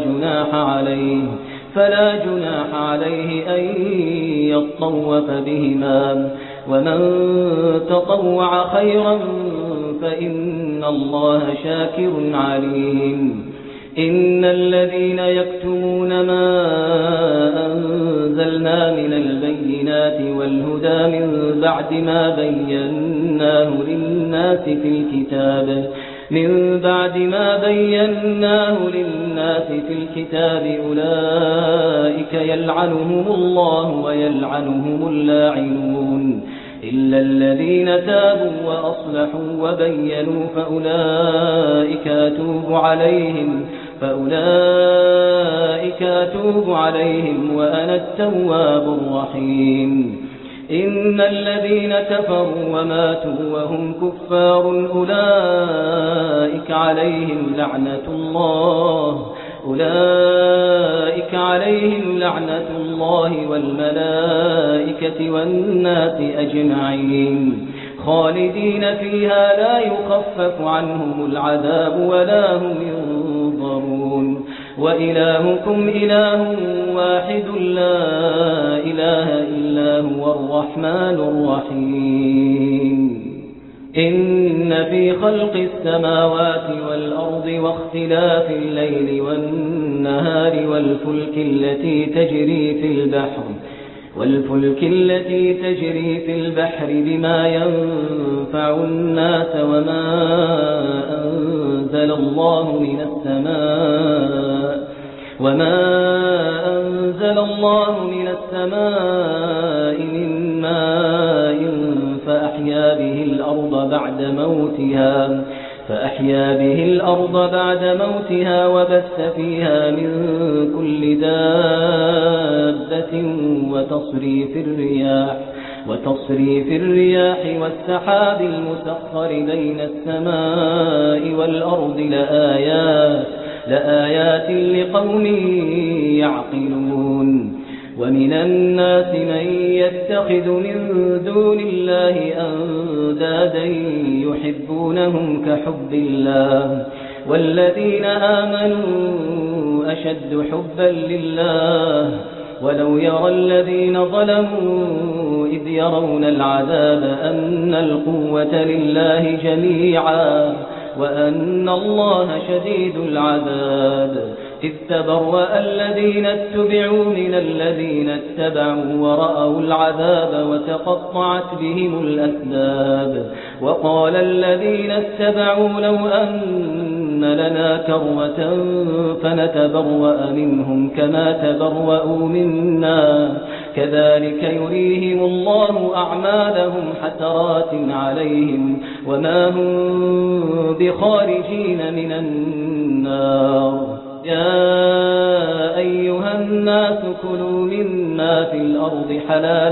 Speaker 2: فلا جناح عليه أن يطوف بهما ومن تطوع خيرا فإن الله شاكر عليم. إن الذين يكتمون ما أنزلنا من البينات والهدى من بعد ما بيناه للناس في الكتاب أولئك يلعنهم الله ويلعنهم اللاعنون إلا الذين تابوا وأصلحوا وبينوا فأولئك أتوب عليهم وأنا التواب الرحيم. إن الذين كفروا وماتوا وهم كفار أولئك عليهم لعنة الله والملائكة والناس أجمعين خالدين فيها لا يخفف عنهم العذاب ولا هم ينظرون. وإلهكم إله واحد لا إله إلا هو الرحمن الرحيم. إن في خلق السماوات والأرض واختلاف الليل والنهار والفلك التي تجري في البحر بما ينفع الناس وما أنزل الله من السماء من ماء فأحيا به الأرض بعد موتها وبث فيها من كل دابة وتصريف الرياح والسحاب المسخر بين السماء والأرض لآيات لقوم يعقلون. ومن الناس من يتخذ من دون الله أندادا يحبونهم كحب الله والذين آمنوا أشد حبا لله. ولو يرى الذين ظلموا إذ يرون العذاب أن القوة لله جميعا وأن الله شديد العذاب. إذ تبرأ الذين اتبعوا من الذين اتبعوا ورأوا العذاب وتقطعت بهم الأسباب. وقال الذين اتبعوا لو أن لنا كرة فنتبرأ منهم كما تبرأوا منا كذلك يريهم الله أعمالهم حسرات عليهم وما هم بخارجين من النار. يا أيها الناس كلوا مما في الأرض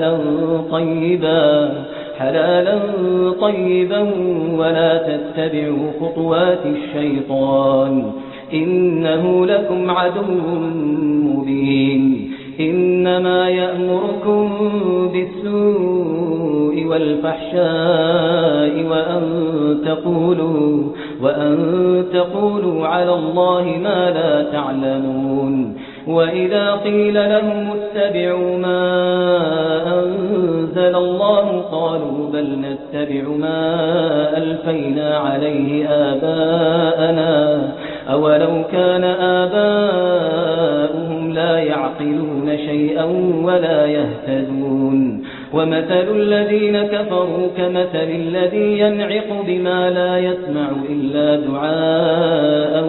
Speaker 2: حلالا طيبا ولا تتبعوا خطوات الشيطان إنه لكم عدو مبين. إنما يأمركم بالسوء والفحشاء وأن تقولوا على الله ما لا تعلمون وإذا قيل لهم اتبعوا ما أنزل الله قالوا بل نتبع ما ألفينا عليه آباءنا أولو كان آباؤهم لا يعقلون شيئا ولا يهتدون ومثل الذين كفروا كمثل الذي ينعق بما لا يسمع إلا دعاء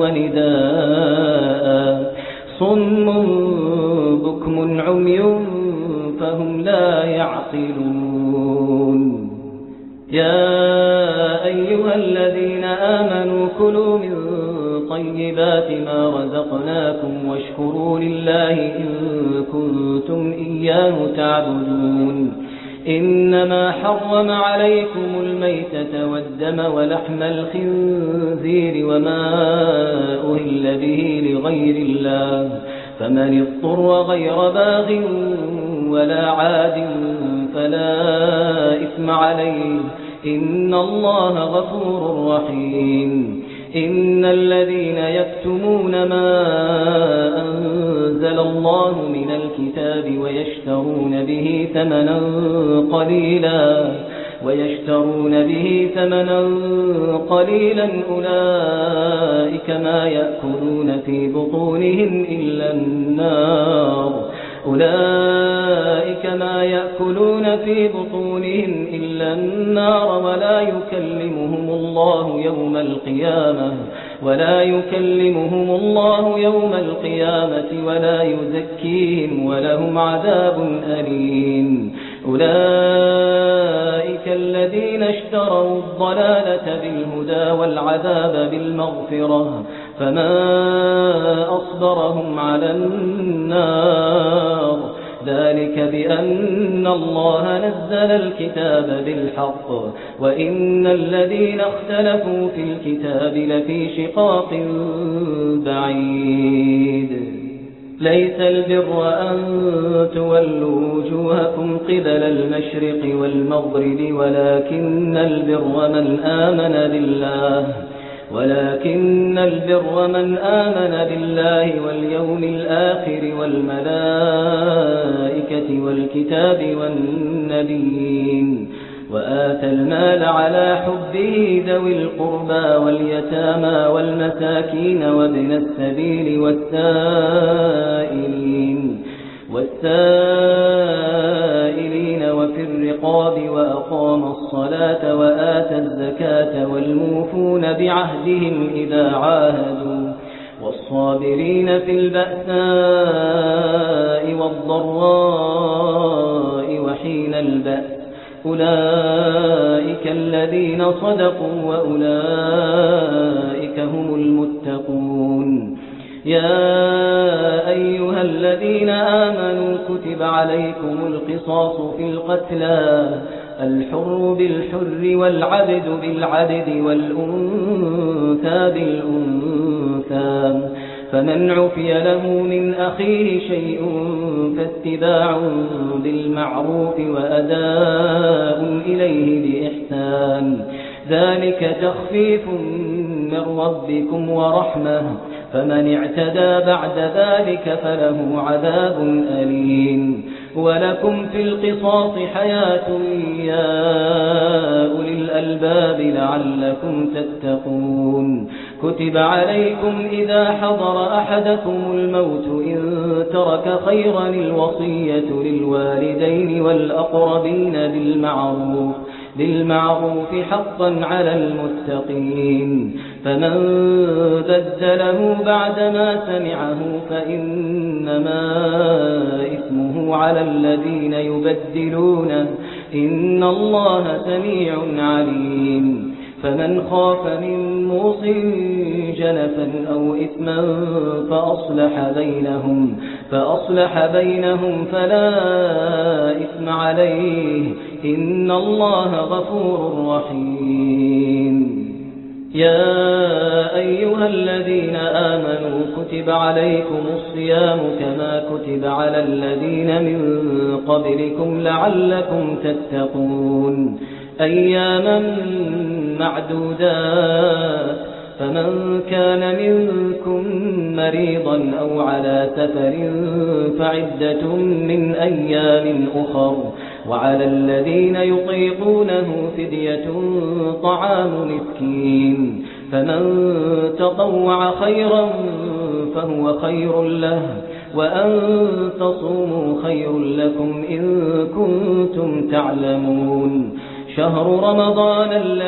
Speaker 2: ونداء صم بكم عمي فهم لا يعقلون يا أيها الذين آمنوا كلوا من طيبات ما رزقناكم واشكروا لله إن كنتم إياه تعبدون إنما حرم عليكم الميتة والدم ولحم الخنزير وما أهل به لغير الله فمن اضطر غير باغ ولا عاد فلا إثم عليه إن الله غفور رحيم إن الذين يكتمون ما أنزل الله من الكتاب ويشترون به ثمنا قليلا أولئك ما يأكلون في بطونهم إلا النار ولا يكلمهم الله يوم القيامة ولا يزكيهم ولهم عذاب أليم أولئك الذين اشتروا الضلالة بالهدى والعذاب بالمغفرة فما أصبرهم على النار ذلك بأن الله نزل الكتاب بالحق وإن الذين اختلفوا في الكتاب لفي شقاق بعيد ليس البر أن تولوا وجوهكم قبل المشرق والمغرب ولكن البر من آمن بالله واليوم الآخر والملائكة والكتاب والنبيين وآتى المال على حبه ذوي القربى واليتامى والمساكين وابن السبيل والسائلين وفي الرقاب وأقام الصلاة وآتى الزكاة والموفون بعهدهم إذا عاهدوا والصابرين في البأساء والضراء وحين البأس أولئك الذين صدقوا وأولئك هم المتقون يا أيها الذين آمنوا كتب عليكم القصاص في القتلى الحر بالحر والعبد بالعبد والأنثى بالأنثى فمن عفي له من أخيه شيء فاتباع بالمعروف وأداء إليه بإحسان ذلك تخفيف من ربكم ورحمة فمن اعتدى بعد ذلك فله عذاب أليم ولكم في القصاص حياة يا أولي الألباب لعلكم تتقون كتب عليكم إذا حضر أحدكم الموت إن ترك خيرا الوصية للوالدين والأقربين بالمعروف حقا على المتقين فمن بدله بعدما سمعه فإنما إثمه على الذين يبدلونه إن الله سميع عليم فمن خاف من موص جنفا أو إثما فأصلح بينهم فلا إثم عليه إن الله غفور رحيم يا أيها الذين آمنوا كتب عليكم الصيام كما كتب على الذين من قبلكم لعلكم تتقون أياما معدودات فمن كان منكم مريضا أو على سفر فعدة من أيام أخر وعلى الذين يطيقونه فدية طعام مسكين فمن تطوع خيرا فهو خير له وأن تصوموا خير لكم إن كنتم تعلمون شهر رمضان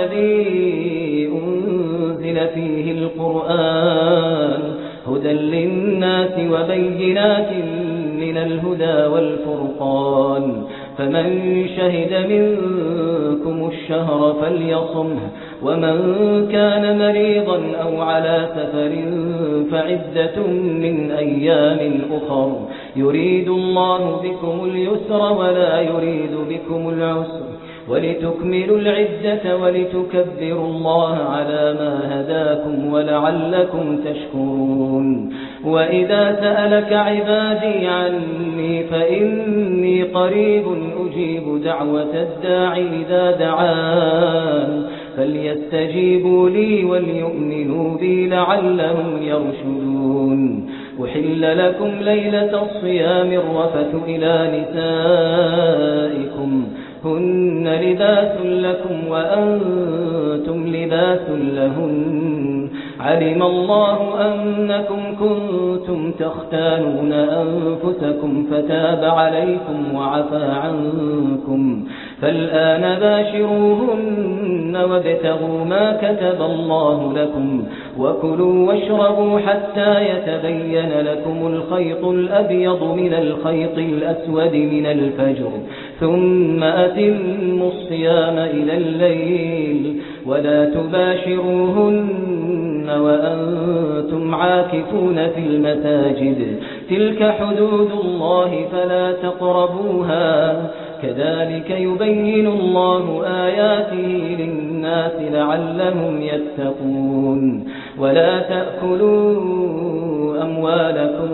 Speaker 2: الذي أنزل فيه القرآن هدى للناس وبينات من الهدى والفرقان فمن شهد منكم الشهر فليصمه ومن كان مريضا أو على سفر فعدة من أيام أخر يريد الله بكم اليسر ولا يريد بكم العسر ولتكملوا العدة ولتكبروا الله على ما هداكم ولعلكم تشكرون وإذا سألك عبادي عني فإني قريب أجيب دعوة الداعي إذا دعان فليستجيبوا لي وليؤمنوا بي لعلهم يرشدون أحل لكم ليلة الصيام الرفث إلى نسائكم هن لباس لكم وأنتم لباس لهن علم الله أنكم كنتم تختانون أنفسكم فتاب عليكم وعفى عنكم فالآن باشروهن وابتغوا ما كتب الله لكم وكلوا واشربوا حتى يتبين لكم الخيط الأبيض من الخيط الأسود من الفجر ثم أتموا الصيام إلى الليل ولا تباشروهن وأنتم عاكفون في المساجد تلك حدود الله فلا تقربوها كذلك يبين الله آياته للناس لعلهم يتقون ولا تأكلوا أموالكم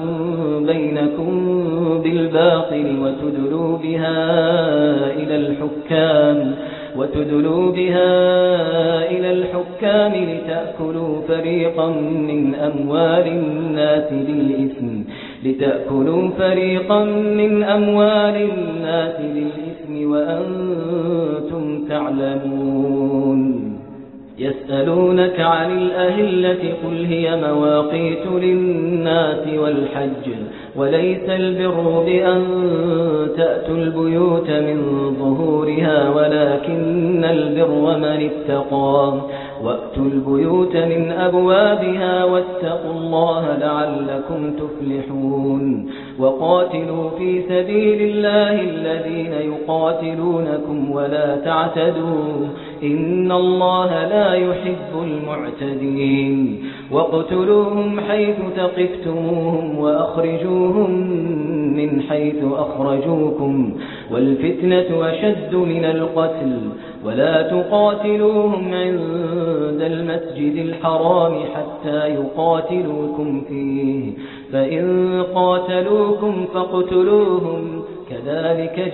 Speaker 2: بينكم بالباطل وتدلوا بها إلى الحكام لتأكلوا فريقا من أموال الناس بالإثم وأنتم تعلمون يسألونك عن الأهلة قل هي مواقيت للناس والحج وليس البر بأن تأتوا البيوت من ظهورها ولكن البر من اتقى وأتوا البيوت من أبوابها واتقوا الله لعلكم تفلحون وقاتلوا في سبيل الله الذين يقاتلونكم ولا تعتدوا إن الله لا يحب المعتدين واقتلوهم حيث ثقفتموهم وأخرجوهم من حيث أخرجوكم والفتنة أشد من القتل ولا تقاتلوهم عند المسجد الحرام حتى يقاتلوكم فيه فإن قاتلوكم فاقتلوهم كذلك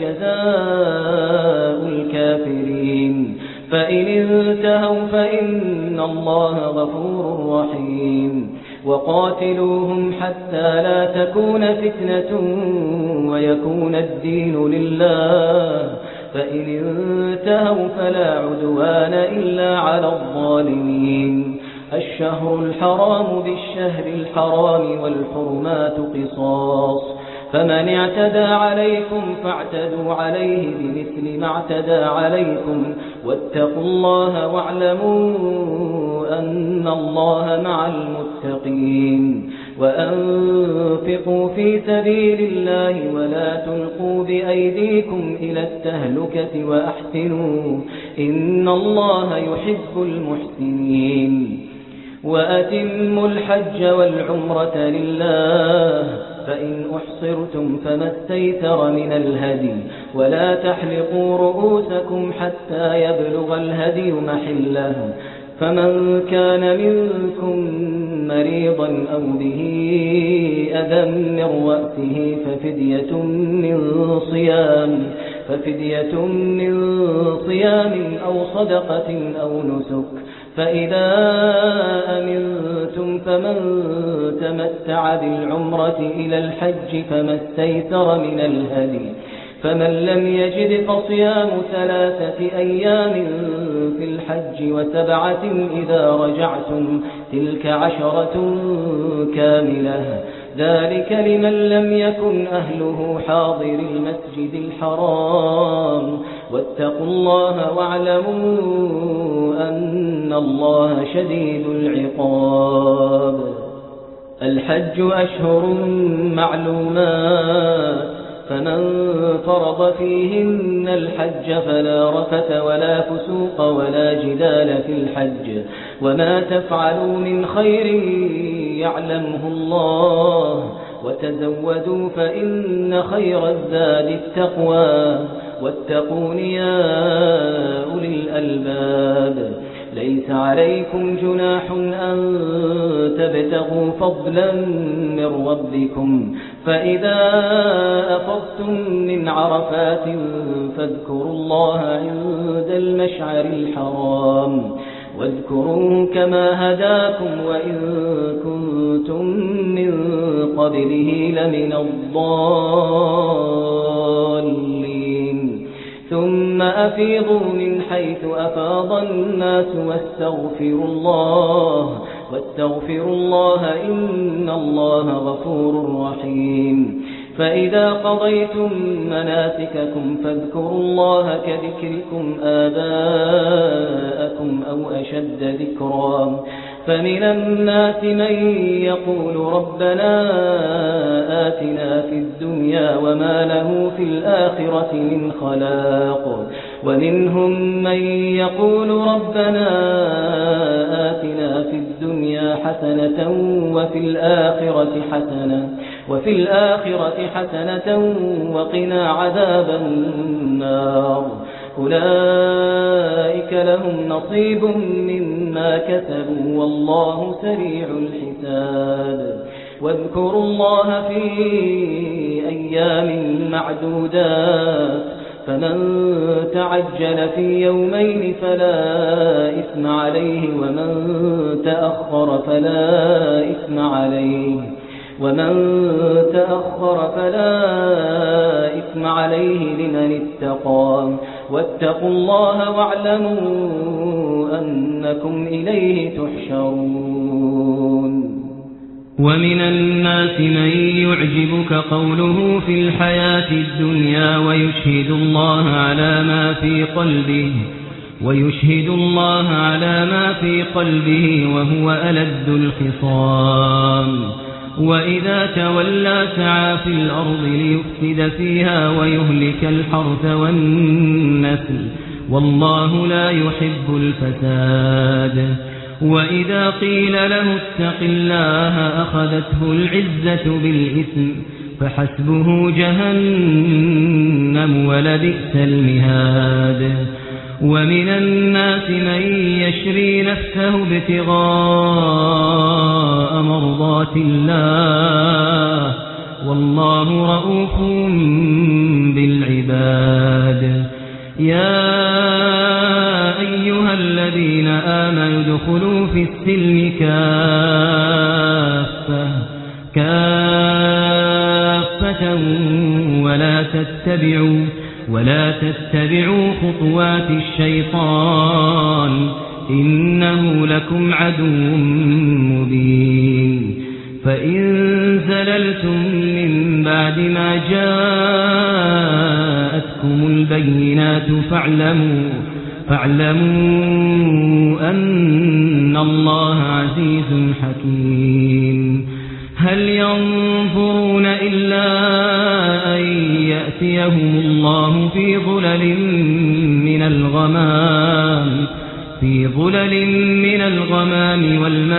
Speaker 2: جزاء الكافرين فإن انتهوا فإن الله غفور رحيم وقاتلوهم حتى لا تكون فتنة ويكون الدين لله فإن انتهوا فلا عدوان إلا على الظالمين الشهر الحرام بالشهر الحرام والحرمات قصاص فمن اعتدى عليكم فاعتدوا عليه بمثل ما اعتدى عليكم واتقوا الله واعلموا أن الله مع المتقين وأنفقوا في سبيل الله ولا تلقوا بأيديكم إلى التهلكة وأحسنوا إن الله يحب المحسنين وأتموا الحج والعمرة لله فإن أحصرتم فما استيسر من الهدي ولا تحلقوا رؤوسكم حتى يبلغ الهدي محله فمن كان منكم مريضا أو به أذى من رأسه ففدية من صيام أو صدقة أو نسك فإذا أمنتم فمن تمتع بالعمرة إلى الحج فما استيسر من الهدي فمن لم يجد فصيام 3 أيام في الحج و7 إذا رجعتم تلك 10 كاملة ذلك لمن لم يكن أهله حاضر المسجد الحرام واتقوا الله واعلموا أن الله شديد العقاب الحج أشهر معلومات فمن فرض فيهن الحج فلا رفث ولا فسوق ولا جدال في الحج وما تفعلوا من خير يعلمه الله وتزودوا فإن خير الزاد التقوى واتقون يا أولي الألباب ليس عليكم جناح أن تبتغوا فضلا من ربكم فإذا أفضتم من عرفات فاذكروا الله عند المشعر الحرام واذكروه كما هداكم وإن كنتم من قبله لمن الضالين ثم أفيضوا من حيث أفاض الناس واستغفروا الله إن الله غفور رحيم فإذا قضيتم مناسككم فاذكروا الله كذكركم آباءكم أو أشد ذكرا فمن الناس من يقول ربنا آتنا في الدنيا وما له في الآخرة من خلاق ومنهم من يقول ربنا آتنا في الدنيا حسنة وفي الآخرة حسنة وقنا عذاب النار أولئك لهم نصيب مما كسبوا والله سريع الحساب واذكروا الله في أيام معدودات فمن تعجل في يومين فلا إثم عليه ومن تأخر فلا إثم عليه لمن اتقى واتقوا الله واعلموا أنكم إليه تحشرون
Speaker 3: ومن الناس من يعجبك قوله في الحياة الدنيا ويشهد الله على ما في قلبه وهو ألد الخصام وإذا تولى سعى في الأرض ليفسد فيها ويهلك الحرث والنسل والله لا يحب الفساد وإذا قيل له اتق الله أخذته العزة بالإثم فحسبه جهنم ولبئس المهاد ومن الناس من يشري نفسه ابتغاء مرضات الله والله رؤوف بالعباد يا أيها الذين آمنوا ادخلوا في السلم كافة ولا تتبعوا خطوات الشيطان إنه لكم عدو مبين فإن زللتم من بعد ما جاءتكم البينات فاعلموا أن الله عزيز حكيم هل ينظرون إلا أن يأتيهم الله في ظلل من الغمام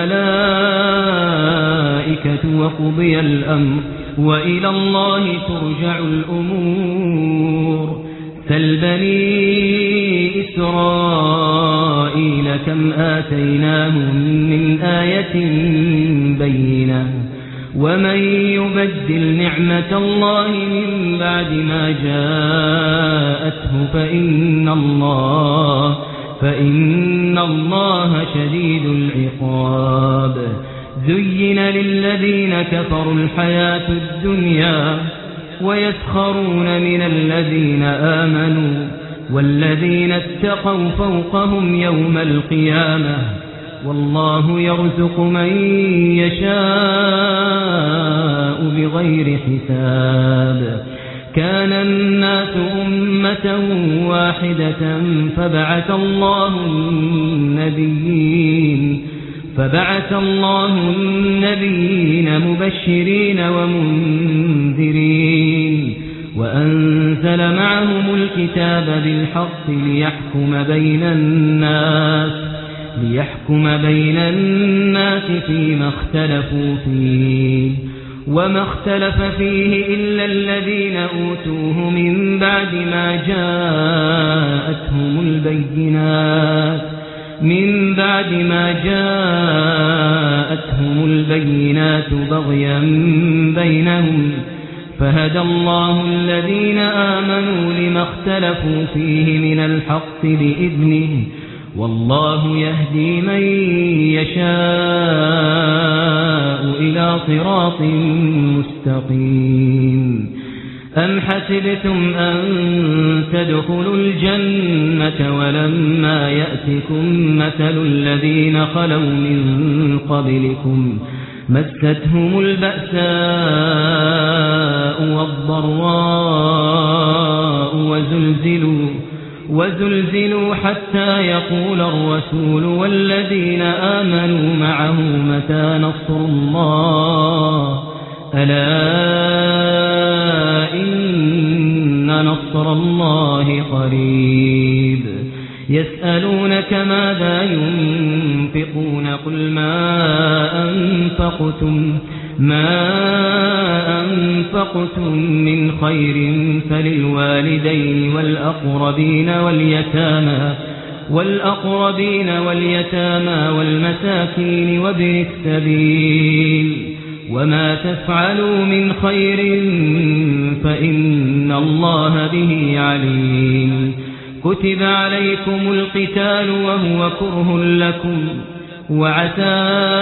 Speaker 3: والملائكة وقضي الأمر وإلى الله ترجع الأمور سل بني إسرائيل كم آتيناهم من آية بينة ومن يبدل نعمة الله من بعد ما جاءته فإن الله شديد العقاب زين للذين كفروا الحياة الدنيا ويسخرون من الذين آمنوا والذين اتقوا فوقهم يوم القيامة والله يرزق من يشاء بغير حساب كان الناس أمة واحدة فبعث الله النبيين مبشرين ومنذرين وأنزل معهم الكتاب بالحق ليحكم بين الناس فيما اختلفوا فيه وما اختلف فيه إلا الذين أوتوه من بعد ما جاءتهم البينات بغيا بينهم فهدى الله الذين آمنوا لما اختلفوا فيه من الحق بإذنه والله يهدي من يشاء إلى صراط مستقيم أم حسبتم أن تدخلوا الجنة ولما يأتكم مثل الذين خلوا من قبلكم مستهم البأساء والضراء وزلزلوا حتى يقول الرسول والذين آمنوا معه متى نصر الله ألا إن نصر الله قريب يسألونك ماذا ينفقون قل ما أنفقتم من خير فللوالدين والأقربين واليتامى والمساكين وابن السبيل وما تفعلوا من خير فإن الله به عليم كتب عليكم القتال وهو كره لكم وعسى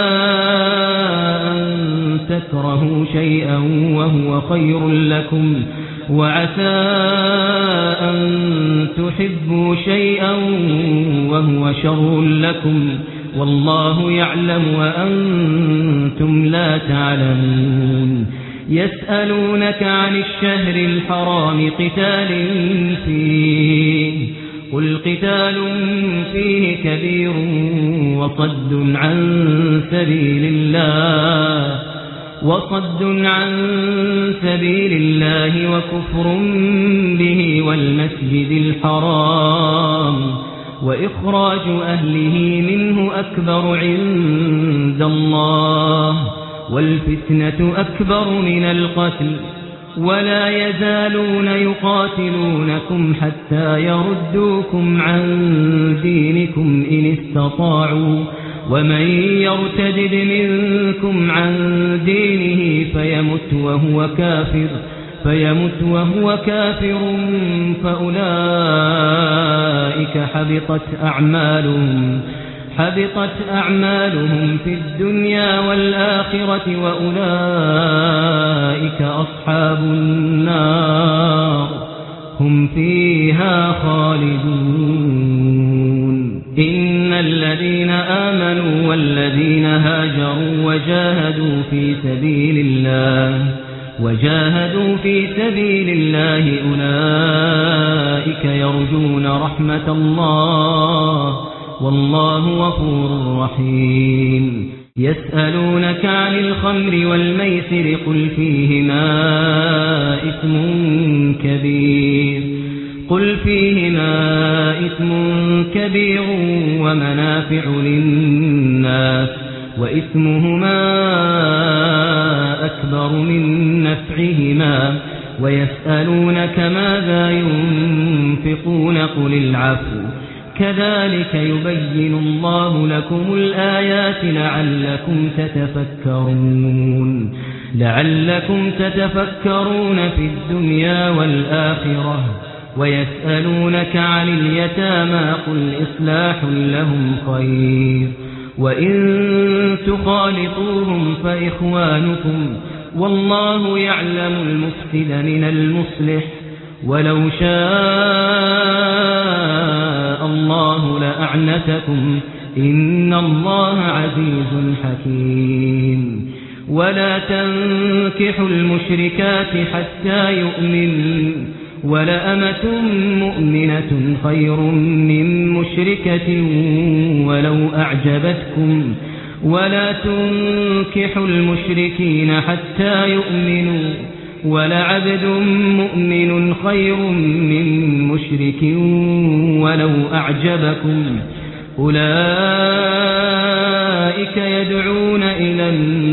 Speaker 3: أن تكرهوا شيئا وهو خير لكم وعسى أن تحبوا شيئا وهو شر لكم والله يعلم وأنتم لا تعلمون يسألونك عن الشهر الحرام قتال فيه قل قتال فيه كبير وصد عن سبيل الله وكفر به والمسجد الحرام وإخراج أهله منه أكبر عند الله والفتنة أكبر من القتل ولا يزالون يقاتلونكم حتى يردوكم عن دينكم إن استطاعوا ومن يرتد منكم عن دينه فيمت وهو كافر فأولئك حبطت أعمالهم في الدنيا والآخرة وأولئك أصحاب النار هم فيها خالدون إن الذين آمنوا والذين هاجروا وجاهدوا في سبيل الله أولئك يرجون رحمة الله والله غفور رحيم يسألونك عن الخمر والميسر قل فيهما إثم كبير ومنافع للناس وإثمهما أكبر من نفعهما ويسألونك ماذا ينفقون قل العفو كذلك يبين الله لكم الآيات لعلكم تتفكرون لعلكم تتفكرون في الدنيا والآخرة ويسألونك عن اليتامى قل إصلاح لهم خير وإن تخالطوهم فإخوانكم والله يعلم المفسد من المصلح ولو شاء الله لأعنتكم إن الله عزيز حكيم ولا تنكحوا المشركات حتى يؤمنوا ولأمة مؤمنة خير من مشركة ولو أعجبتكم ولا تنكحوا المشركين حتى يؤمنوا ولعبد مؤمن خير من مشرك ولو أعجبكم أولئك يدعون إلى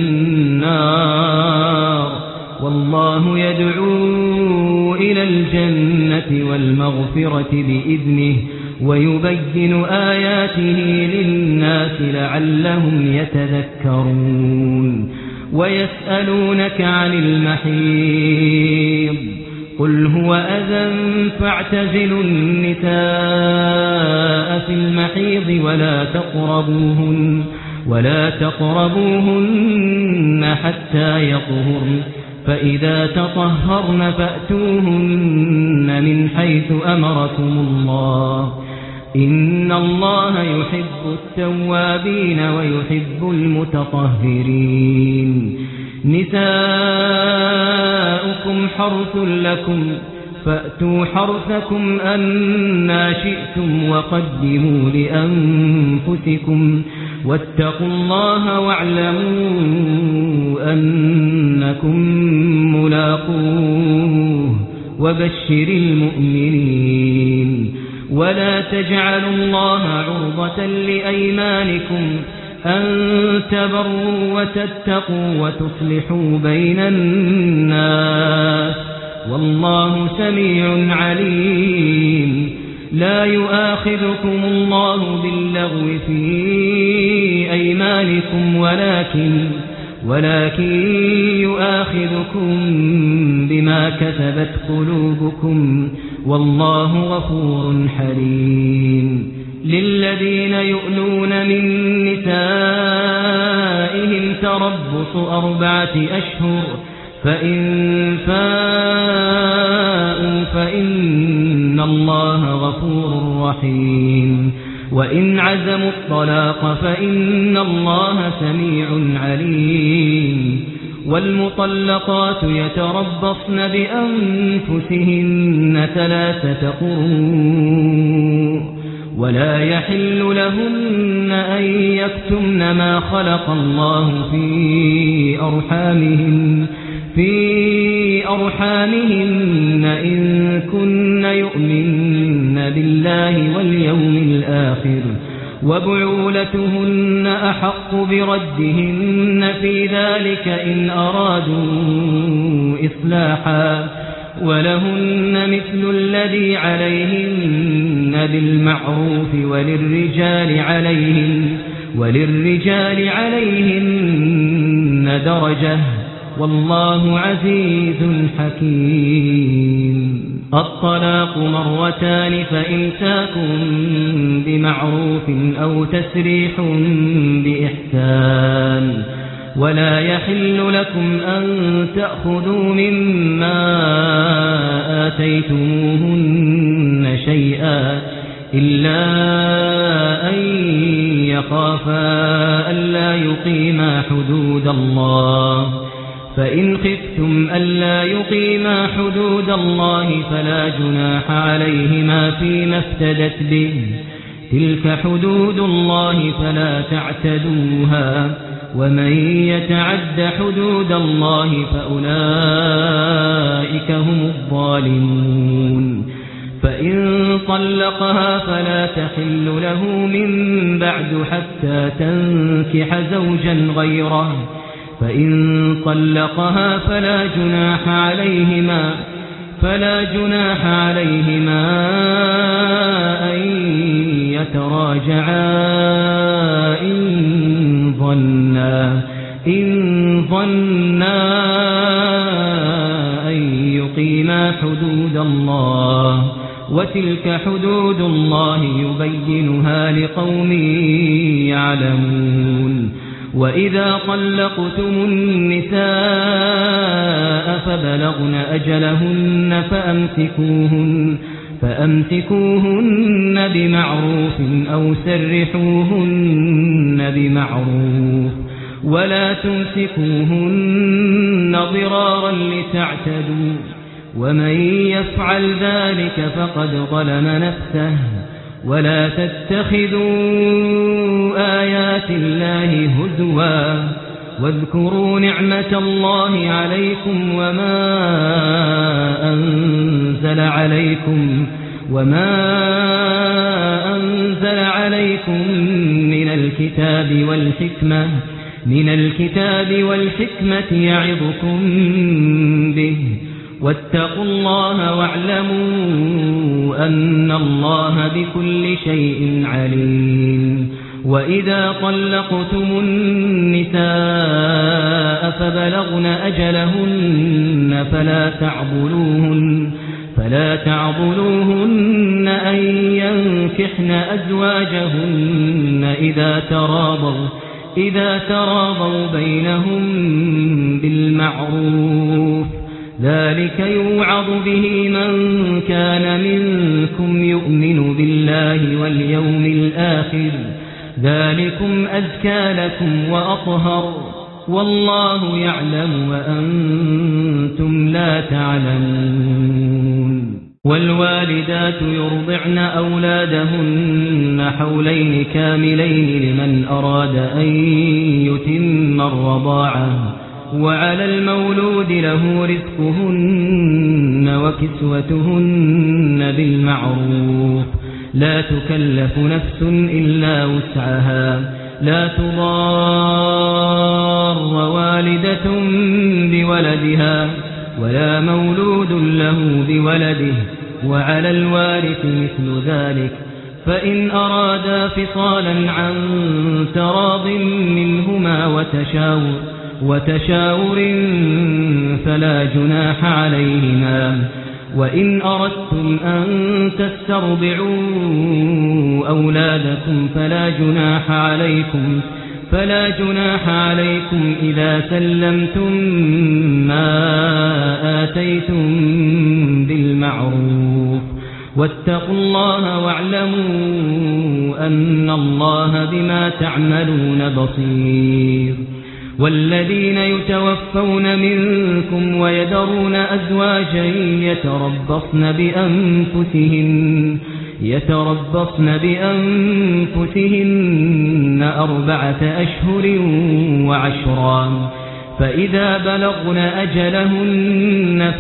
Speaker 3: النار والله يدعو إلى الجنة والمغفرة بإذنه ويبين آياته للناس لعلهم يتذكرون ويسألونك عن المحيض قل هو أذى فاعتزلوا النساء في المحيض ولا تقربوهن حتى يطهرن فإذا تطهرن فأتوهن من حيث أمركم الله إن الله يحب التوابين ويحب المتطهرين نساؤكم حرث لكم فأتوا حرثكم أنى شئتم وقدموا لأنفسكم واتقوا الله واعلموا أنكم ملاقوه وبشر المؤمنين ولا تجعلوا الله عرضة لأيمانكم أن تبروا وتتقوا وتصلحوا بين الناس والله سميع عليم لا يؤاخذكم الله باللغو في أيمانكم ولكن يؤاخذكم بما كسبت قلوبكم والله غفور حليم للذين يؤلون من نسائهم تربص 4 أشهر فإن فاءوا فإن الله غفور رحيم وإن عزموا الطلاق فإن الله سميع عليم والمطلقات يتربصن بأنفسهن 3 قروء ولا يحل لهن أن يكتمن ما خلق الله في أرحامهن إن كن يؤمن بالله واليوم الآخر وبعولتهن أحق بردهن في ذلك إن أرادوا إصلاحا ولهن مثل الذي عليهن بالمعروف وللرجال عليهن درجة والله عزيز حكيم الطلاق 2 فإمساك بمعروف أو تسريح بإحسان ولا يحل لكم أن تأخذوا مما آتيتموهن شيئا إلا أن يخافا ألا يقيما حدود الله فإن خفتم ألا يقيما حدود الله فلا جناح عليهما فيما افتدت به تلك حدود الله فلا تعتدوها ومن يتعد حدود الله فأولئك هم الظالمون فإن طلقها فلا تحل له من بعد حتى تنكح زوجا غيره فإن طلقها فلا جناح عليهما أن يتراجعا إن ظنا وتلك حدود الله يبينها لقوم يعلمون وإذا طلقتم النساء فبلغن أجلهن فأمسكوهن بمعروف أو سرحوهن بمعروف ولا تمسكوهن ضرارا لتعتدوا ومن يفعل ذلك فقد ظلم نفسه ولا تتخذوا آيات الله هزوا واذكروا نعمة الله عليكم وما أنزل عليكم من الكتاب والحكمة يعظكم به واتقوا الله واعلموا أن الله بكل شيء عليم وإذا طلقتم النساء فبلغن أجلهن فلا تعضلوهن أن ينكحن أزواجهن إذا تراضوا بينهم بالمعروف ذلك يوعظ به من كان منكم يؤمن بالله واليوم الآخر ذلكم أزكى لكم وأطهر والله يعلم وأنتم لا تعلمون والوالدات يرضعن أولادهن حولين كاملين لمن أراد أن يتم الرضاعة وعلى المولود له رزقهن وكسوتهن بالمعروف لا تكلف نفس إلا وسعها لا تضار والدة بولدها ولا مولود له بولده وعلى الوارث مثل ذلك فإن أرادا فصالا عن تراض منهما وتشاور فلا جناح عليهما وإن أردتم أن تسترضعوا أولادكم فلا جناح عليكم إذا سلمتم ما آتيتم بالمعروف واتقوا الله واعلموا أن الله بما تعملون بصير والذين يتوفون منكم ويذرون أزواجا يتربصن بأنفسهن 4 أشهر وعشرا فإذا بلغن أجلهن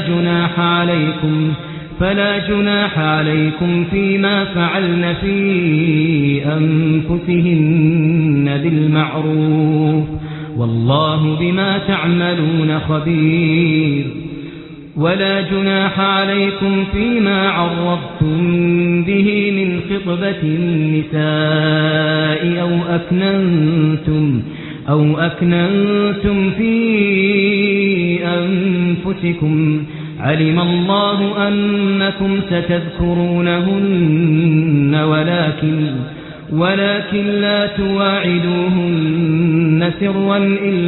Speaker 3: فلا جناح عليكم فيما فعلن في أنفسهن بالمعروف والله بما تعملون خبير ولا جناح عليكم فيما عرضتم به من خطبة النساء أو أكننتم في أنفسكم علم الله أنكم ستذكرونهن ولكن لا تواعدوهن سرا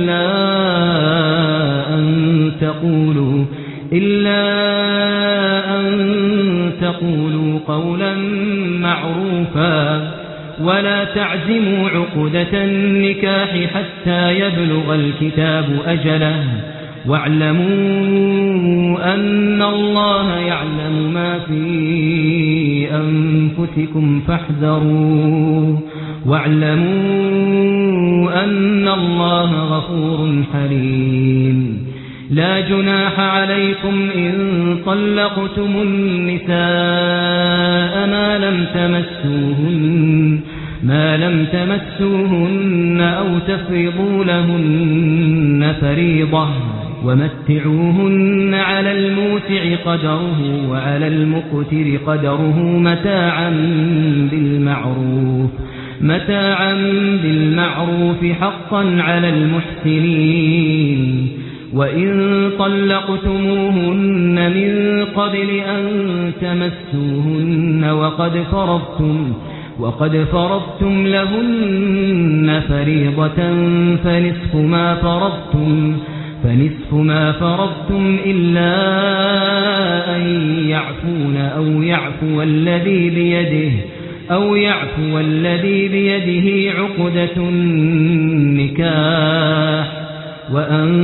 Speaker 3: إلا أن تقولوا قولا معروفا ولا تعزموا عقدة النكاح حتى يبلغ الكتاب أجله واعلموا أن الله يعلم ما في أنفسكم فاحذروه واعلموا أن الله غفور حليم لا جناح عليكم إن طلقتم النساء ما لم تمسوهن أو تفرضوا لهن فريضة ومتعوهن على الموسع قدره وعلى المقتر قدره متاعا بالمعروف حقا على المحسنين وإن طلقتموهن من قبل أن تمسوهن وقد فرضتم لهن فريضة فنصف ما فرضتم إلا أن يعفون أو يعفو الذي بيده عقدة النكاح وأن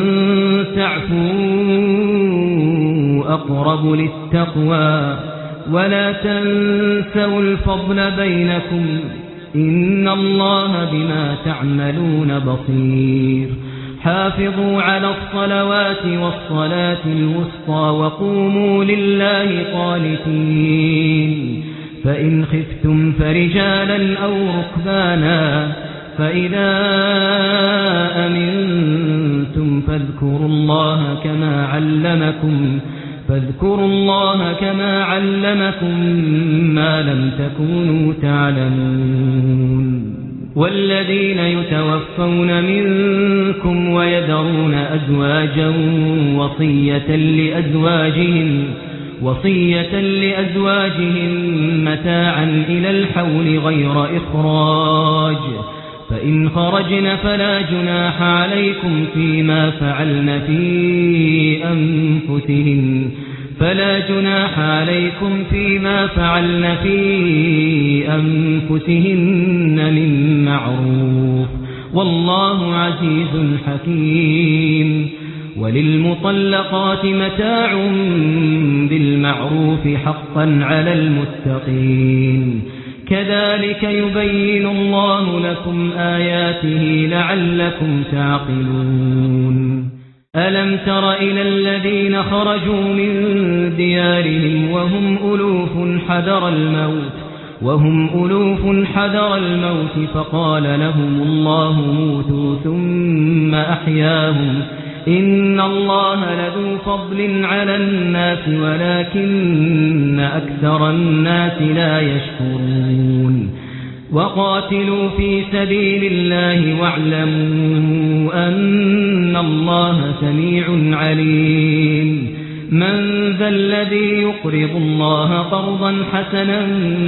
Speaker 3: تعفوا أقرب للتقوى ولا تنسوا الفضل بينكم إن الله بما تعملون بصير حافظوا على الصلوات والصلاة الوسطى وقوموا لله قانتين فإن خفتم فرجالا أو ركبانا فإذا أمنتم فاذكروا الله كما علمكم ما لم تكونوا تعلمون والذين يتوفون منكم ويذرون أزواجا وصية لأزواجهم متاعا إلى الحول غير إخراج فإن خرجن فلا جناح عليكم فيما فعلن في أنفسهن من معروف والله عزيز حكيم وللمطلقات متاع بالمعروف حقا على المتقين كذلك يبين الله لكم آياته لعلكم تعقلون ألم تر إلى الذين خرجوا من ديارهم وهم ألوف حذر الموت فقال لهم الله موتوا ثم أحياهم إن الله لذو فضل على الناس ولكن أكثر الناس لا يشكرون وقاتلوا في سبيل الله واعلموا أن الله سميع عليم من ذا الذي يقرض الله قرضا حسنا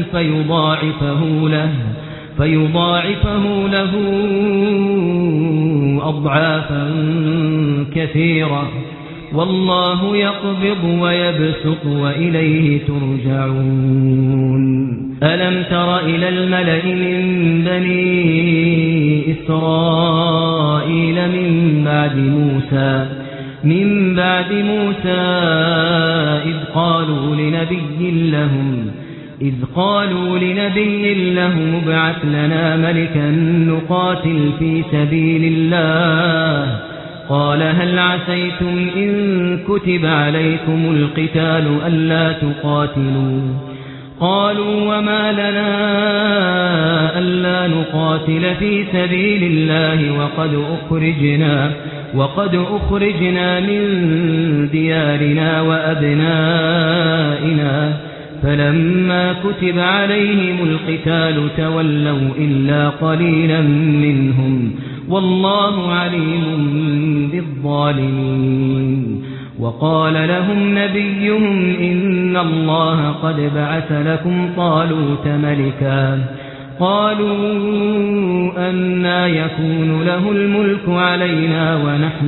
Speaker 3: فيضاعفه له أضعافا كثيرة والله يقبض ويبسط وإليه ترجعون ألم تر إلى الملأ من بني إسرائيل من بعد موسى إذ قالوا لنبي لهم ابعث لنا ملكا نقاتل في سبيل الله قال هل عسيتم إن كتب عليكم القتال ألا تقاتلوا قالوا وما لنا ألا نقاتل في سبيل الله وقد أخرجنا من ديارنا وأبنائنا فلما كتب عليهم القتال تولوا إلا قليلا منهم والله عليم بالظالمين وقال لهم نبيهم إن الله قد بعث لكم طالوت ملكا قالوا أنى يكون له الملك علينا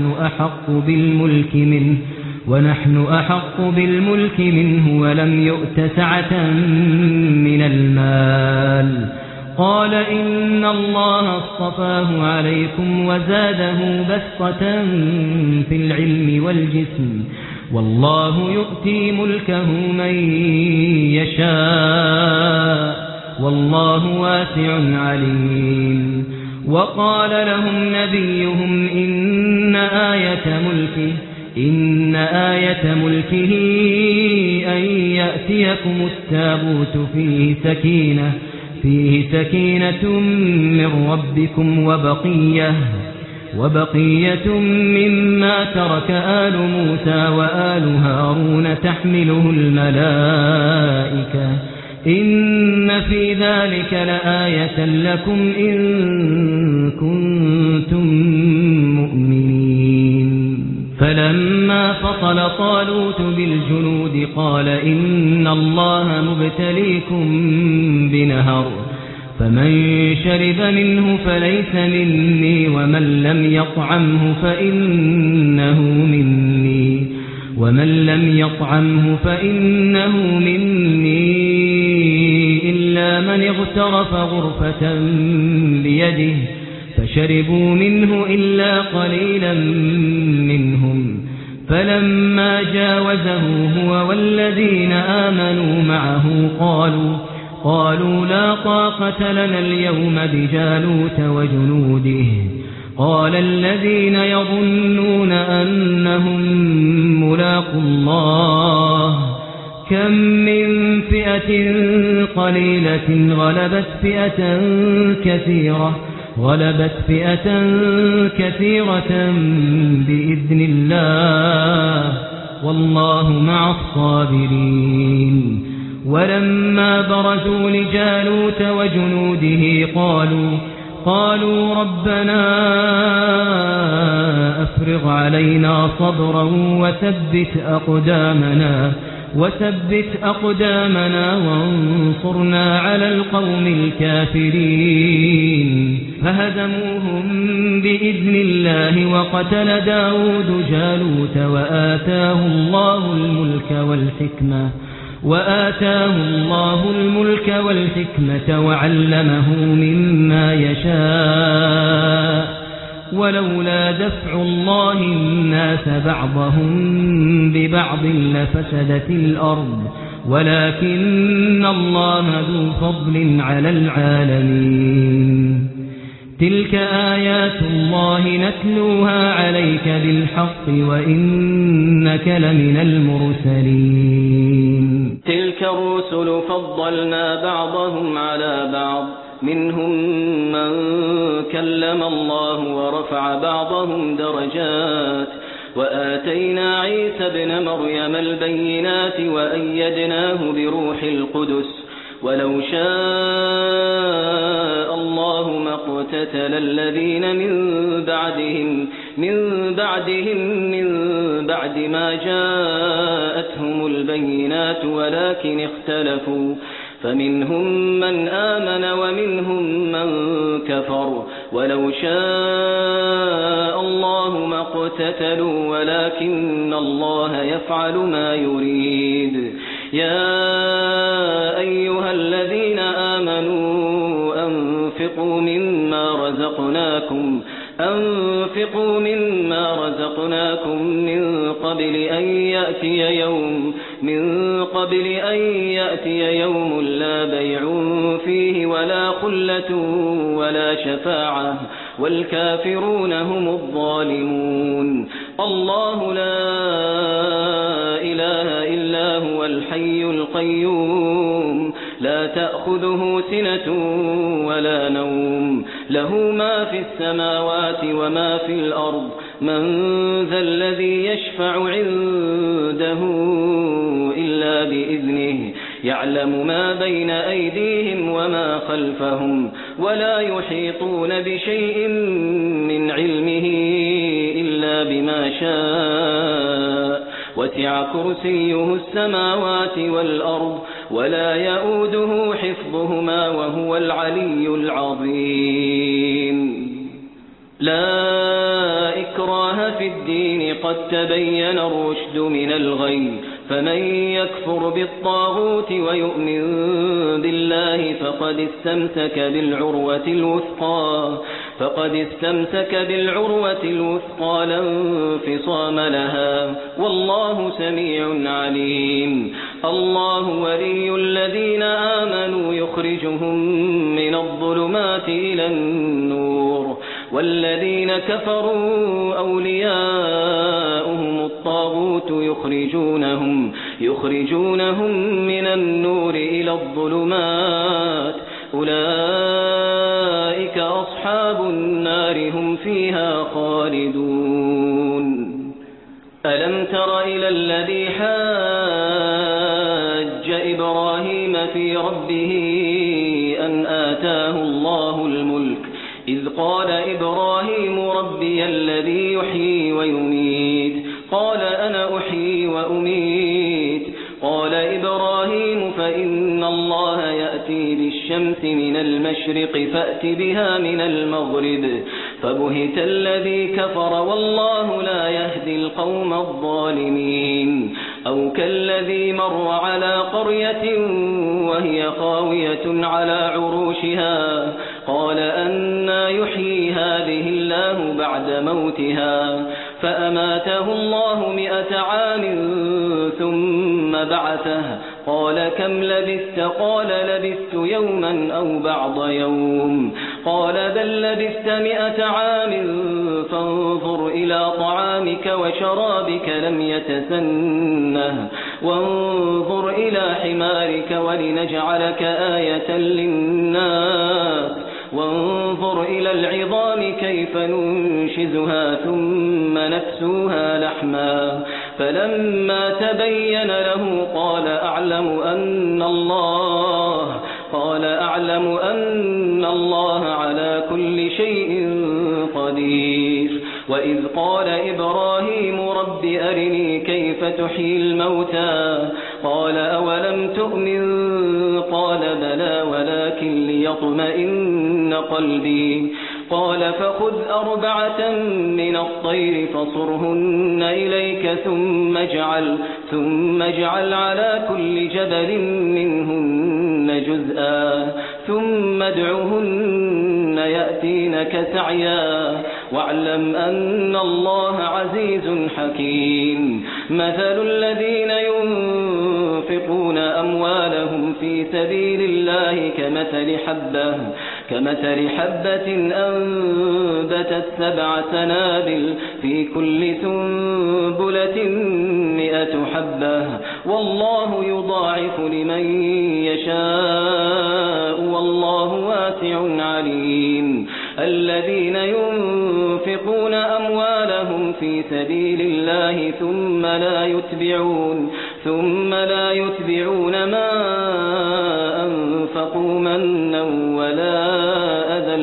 Speaker 3: ونحن أحق بالملك منه ولم يؤت سعة من المال قال إن الله اصطفاه عليكم وزاده بسطة في العلم والجسم والله يؤتي ملكه من يشاء والله واسع عليم وقال لهم نبيهم إن آية ملكه أن يأتيكم التابوت فيه سكينة من ربكم وبقية مما ترك آل موسى وآل هارون تحمله الملائكة إن في ذلك لآية لكم إن كنتم مؤمنين فلما فصل طالوت بالجنود قال إن الله مبتليكم بنهر فمن شرب منه فليس مني ومن لم يطعمه فإنه مني إلا من اغترف غرفة بيده فشربوا منه إلا قليلا منهم فلما جاوزه هو والذين آمنوا معه قالوا لا طاقة لنا اليوم بجالوت وجنوده قال الذين يظنون أنهم ملاقو الله كم من فئة قليلة غلبت فئة كثيرة بإذن الله والله مع الصابرين ولما برزوا لجالوت وجنوده قالوا ربنا أفرغ علينا صبرا وثبت أقدامنا وانصرنا على القوم الكافرين فهزموهم بإذن الله وقتل داود جالوت وآتاه الله الملك والحكمة وعلمه مما يشاء ولولا دفع الله الناس بعضهم ببعض لفسدت الأرض ولكن الله ذو فضل على العالمين تلك آيات الله نتلوها عليك بالحق وإنك لمن المرسلين
Speaker 2: تلك الرسل فضلنا بعضهم على بعض منهم من كلم الله ورفع بعضهم درجات وآتينا عيسى ابن مريم البينات وأيدناه بروح القدس ولو شاء الله ما اقتتل الذين من بعد ما جاءتهم البينات ولكن اختلفوا فمنهم من آمن ومنهم من كفر ولو شاء الله ما اقتتلوا ولكن الله يفعل ما يريد يا أيها الذين آمنوا أنفقوا مما رزقناكم من قبل أن يأتي يوم لا بيع فيه ولا خلة ولا شفاعة والكافرون هم الظالمون الله لا إله إلا هو الحي القيوم لا تأخذه سنة ولا نوم له ما في السماوات وما في الأرض من ذا الذي يشفع عنده إلا بإذنه يعلم ما بين أيديهم وما خلفهم ولا يحيطون بشيء من علمه إلا بما شاء وسع كرسيه السماوات والأرض ولا يؤوده حفظهما وهو العلي العظيم لا إكراه في الدين قد تبين الرشد من الغي فمن يكفر بالطاغوت ويؤمن بالله فقد استمسك بالعروة الوثقى لا انفصام لها والله سميع عليم الله ولي الذين آمنوا يخرجهم من الظلمات إلى النور والذين كفروا أولياؤهم الطاغوت يخرجونهم من النور إلى الظلمات أولئك أصحاب النار هم فيها خالدون ألم تر إلى الذي حاج إبراهيم في ربه أن آتاه الله الملك إذ قال إبراهيم ربي الذي يحيي ويميت قال أنا أحيي وأميت قال إبراهيم فإن الله يأتي بالشمس من المشرق فأت بها من المغرب فبهت الذي كفر والله لا يهدي القوم الظالمين أو كالذي مر على قرية وهي خاوية على عروشها قال أنى يحيي هذه الله بعد موتها فأماته الله 100 عام ثم بعثه قال كم لبثت قال لبثت يوما أو بعض يوم قال بل لبثت 100 عام فانظر إلى طعامك وشرابك لم يتسنه وانظر إلى حمارك ولنجعلك آية للناس وانظر إلى العظام كيف ننشزها ثم نكسوها لحما فلما تبين له قال أعلم أن الله على كل شيء قدير وإذ قال إبراهيم رب أرني كيف تحيي الموتى قال أولم تؤمن قال بلى ولكن ليطمئن قلبي قال فخذ 4 من الطير فصرهن إليك ثم اجعل على كل جبل منهن جزءا ثم ادعهن يأتينك سعيا واعلم أن الله عزيز حكيم مثل الذين ينفقون أموالهم في سبيل الله كمثل حبة أنبتت 7 سنابل في كل سنبلة 100 حبة والله يضاعف لمن يشاء والله واسع عليم الذين ينفقون أموالهم في سبيل الله ثم لا يتبعون ما أنفقوا منا ولا أذى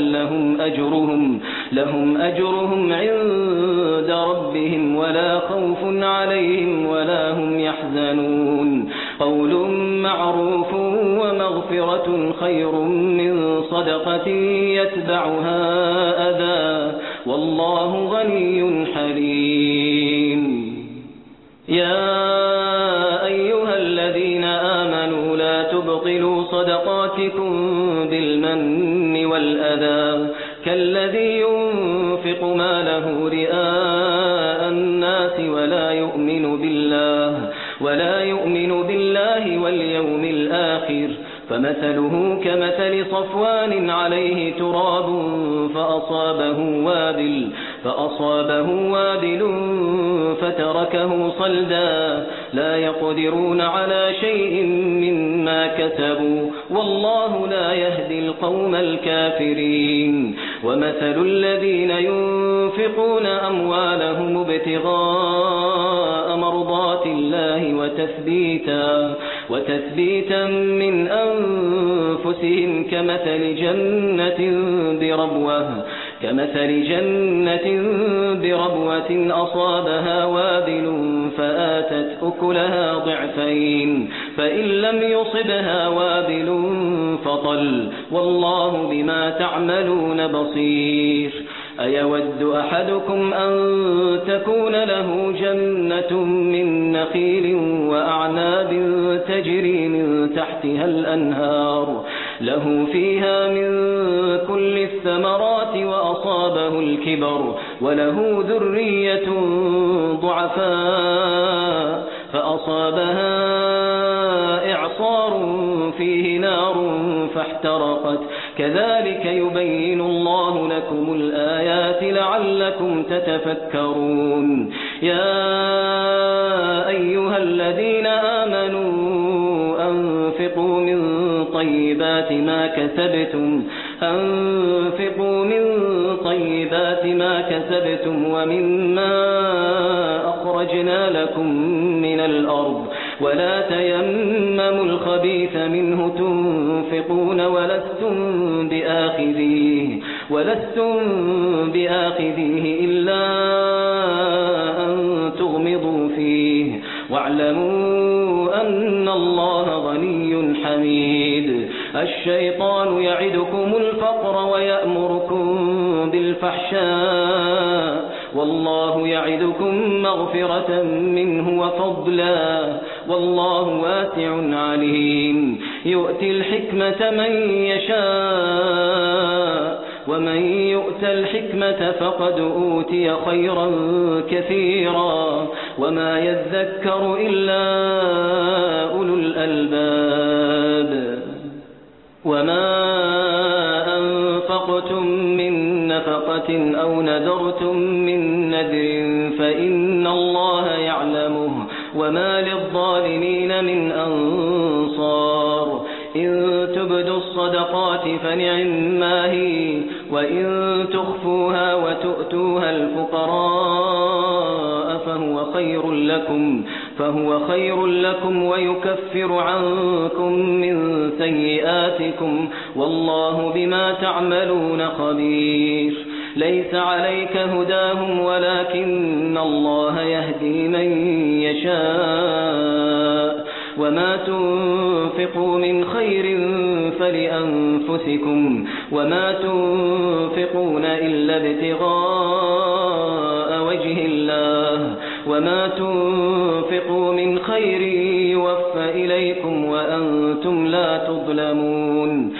Speaker 2: لهم أجرهم عند ربهم ولا خوف عليهم ولا هم يحزنون قول معروف ومغفرة خير من صدقة يتبعها أذى والله غني حليم يا أيها الذين آمنوا لا تبطلوا صدقاتكم بالمن والأذى كالذي ينفق ماله رئاء الناس ولا يؤمن بالله واليوم الآخر فمثله كمثل صفوان عليه تراب فأصابه وابل فتركه صلدا لا يقدرون على شيء مما كسبوا والله لا يهدي القوم الكافرين ومثل الذين ينفقون أموالهم ابتغاء مرضات الله وتثبيتا من أنفسهم كمثل جنة بربوة أصابها وابل فآتت أكلها ضعفين فإن لم يصبها وابل فطل والله بما تعملون بصير أيود أحدكم أن تكون له جنة من نخيل وأعناب تجري من تحتها الأنهار له فيها من كل الثمرات وأصابه الكبر وله ذرية ضعفاء فأصابها إعصار فيه نار فاحترقت كذلك يبين الله لكم الآيات لعلكم تتفكرون يا أيها الذين آمنوا أنفقوا من طيبات ما كسبتم ومما أخرجنا لكم من الأرض ولا تيمموا الخبيث منه تنفقون ولستم بآخذيه إلا أن تغمضوا واعلموا أن الله غني حميد. الشيطان يعدكم الفقر ويأمركم بالفحشاء والله يعدكم مغفرة منه وفضلا والله واسع عليم. يؤتي الحكمة من يشاء ومن يؤت الحكمة فقد أوتي خيرا كثيرا وما يذكر إلا أولو الألباب. وما أنفقتم من نفقة أو نذرتم من نذر فإن الله يعلمه وما للظالمين من أنصار. إن تبدوا الصدقات فنعما هي وإن تخفوها وتؤتوها الفقراء فهو خير لكم ويكفر عنكم من سيئاتكم والله بما تعملون خبير. ليس عليك هداهم ولكن الله يهدي من يشاء وما تنفقوا من خير فلأنفسكم وما تنفقون إلا ابتغاء وجه الله وما تنفقوا من خير يوفى إليكم وأنتم لا تظلمون.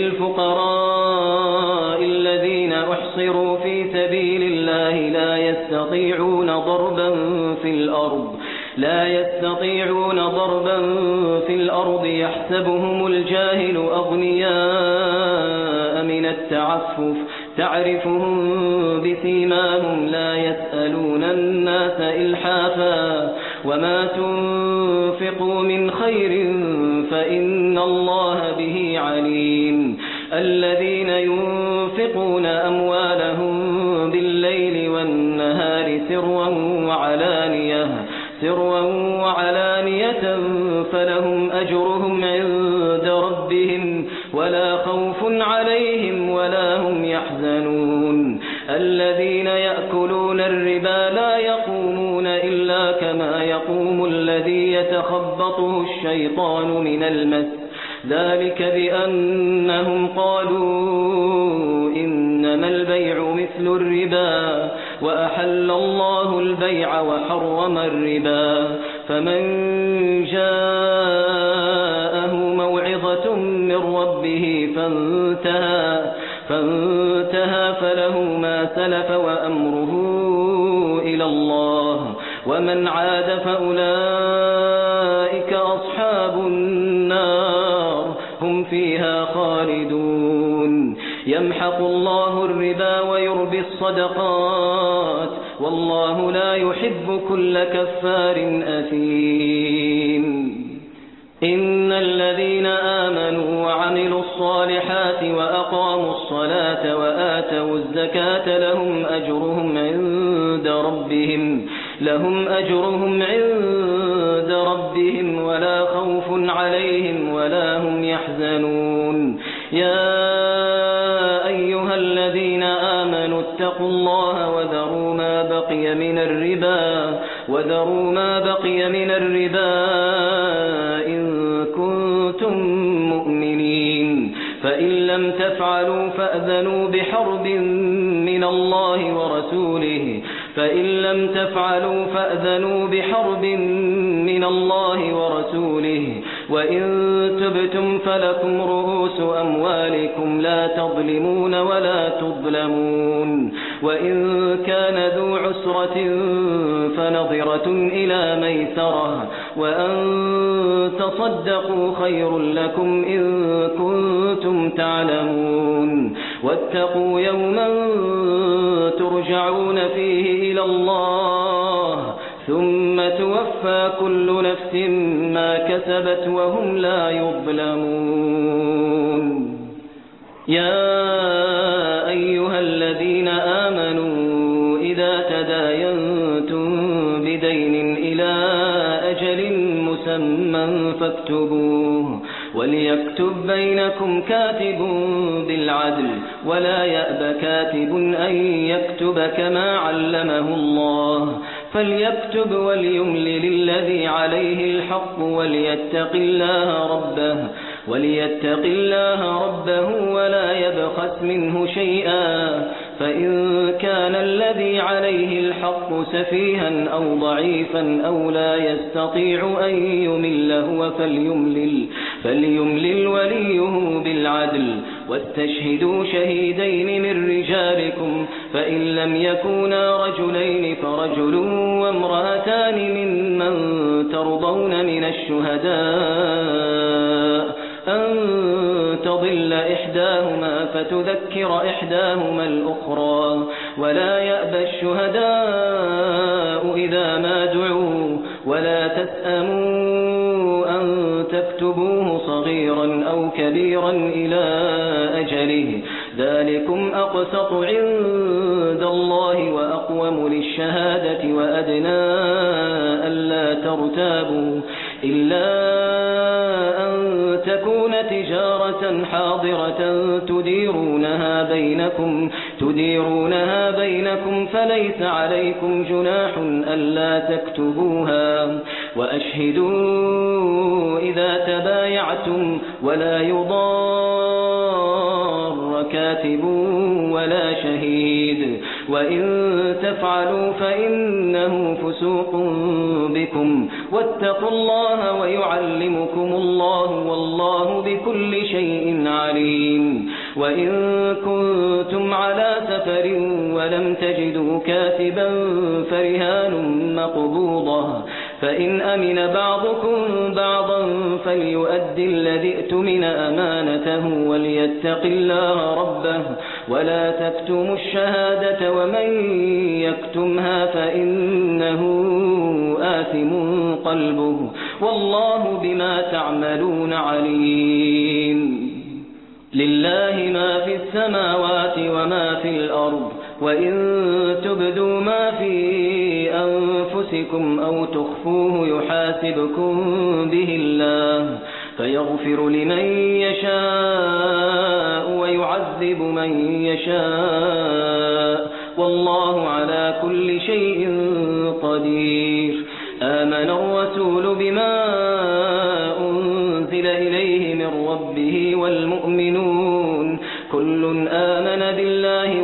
Speaker 2: للفقراء الذين أحصروا في سبيل الله لا يستطيعون ضربا في الأرض يحسبهم الجاهل أغنياء من التعفف تعرفهم بسيماهم لا يسألون الناس إلحافا وما تنفقوا من خير فإن الله به عليم. الذين ينفقون أموالهم بالليل والنهار سرا وعلانية فلهم أجرهم عند ربهم ولا خوف عليهم ولا هم يحزنون. الذين يأكلون الربا لا يقومون إلا كما يقوم الذي يتخبطه الشيطان من المس ذلك بأنهم قالوا إنما البيع مثل الربا وأحل الله البيع وحرم الربا. فمن جاءه موعظة من ربه فانتهى فله ما سلف وأمره إلى الله ومن عاد فأولئك أصحاب النار هم فيها خالدون. يمحق الله الربا ويربي الصدقات والله لا يحب كل كفار أثيم. إن الذين آمنوا وعملوا الصالحات وأقاموا الصلاة وآتوا الزكاة لهم أجرهم عند ربهم ولا خوف عليهم ولا هم يحزنون. يا أيها الذين آمنوا اتقوا الله وذروا ما بقي من الربا إن كنتم مؤمنين فإن لم تفعلوا فأذنوا بحرب من الله ورسوله وإن تبتم فلكم رؤوس أموالكم لا تظلمون ولا تظلمون. وإن كان ذو عسرة فنظرة إلى ميسرة وأن تصدقوا خير لكم إن كنتم تعلمون. واتقوا يوما ترجعون فيه إلى الله ثم توفى كل نفس ما كسبت وهم لا يظلمون. يا أيها الذين آمنوا إذا تداينتم بدين إلى أجل مسمى فاكتبوه وليكتب بينكم كاتب بالعدل ولا يأب كاتب أن يكتب كما علمه الله فليكتب وليملل الذي عليه الحق وليتق الله ربه ولا يبخس منه شيئا فإن كان الذي عليه الحق سفيها أو ضعيفا أو لا يستطيع أن يمل فليملل وليه بالعدل واستشهدوا شهيدين من رجالكم فإن لم يكونا رجلين فرجل وامرأتان ممن ترضون من الشهداء أن تضل إحداهما فتذكر إحداهما الأخرى ولا يأبى الشهداء إذا ما دعوا ولا تسأموا أن تكتبوه صغيرا أو كبيرا إلى أجله ذلكم أقسط عند الله وأقوم للشهادة وأدنى ألا ترتابوا إلا أن تكون تجارة حاضرة تديرونها بينكم فليس عليكم جناح ألا تكتبوها وأشهدوا إذا تبايعتم ولا يضار كاتب ولا شهيد وإن تفعلوا فإنه فسوق بكم واتقوا الله ويعلمكم الله والله بكل شيء عليم وإن كنتم على سفر ولم تجدوا كاتبا فرهان مقبوضة فإن أمن بعضكم بعضا فليؤدي الذي اؤتمن أمانته وليتق الله ربه ولا تكتموا الشهادة ومن يكتمها فإنه آثم قلبه والله بما تعملون عليم لله ما في السماوات وما في الأرض وإن تبدوا ما في أنفسكم أو تخفوه يحاسبكم به الله فيغفر لمن يشاء ويعذب من يشاء والله على كل شيء قدير آمن الرسول بما أنزل إليه من ربه والمؤمنون كل آمن بالله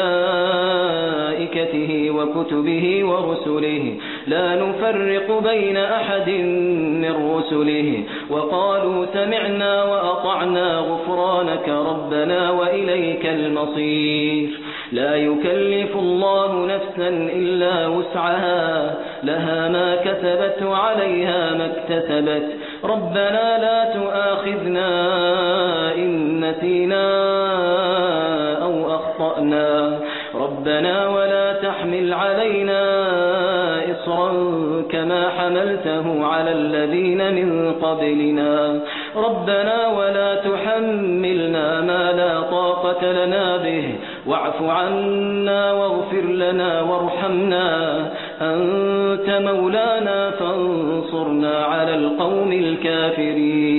Speaker 2: وملائكته وكتبه ورسله لا نفرق بين أحد من رسله وقالوا سمعنا وأطعنا غفرانك ربنا وإليك المصير لا يكلف الله نفسا إلا وسعها لها ما كسبت وعليها ما اكتسبت ربنا لا تؤاخذنا إن نسينا أو أخطأنا ربنا ولا تحمل علينا إصرا كما حملته على الذين من قبلنا ربنا ولا تحملنا ما لا طاقة لنا به واعف عنا واغفر لنا وارحمنا أنت مولانا فانصرنا على القوم الكافرين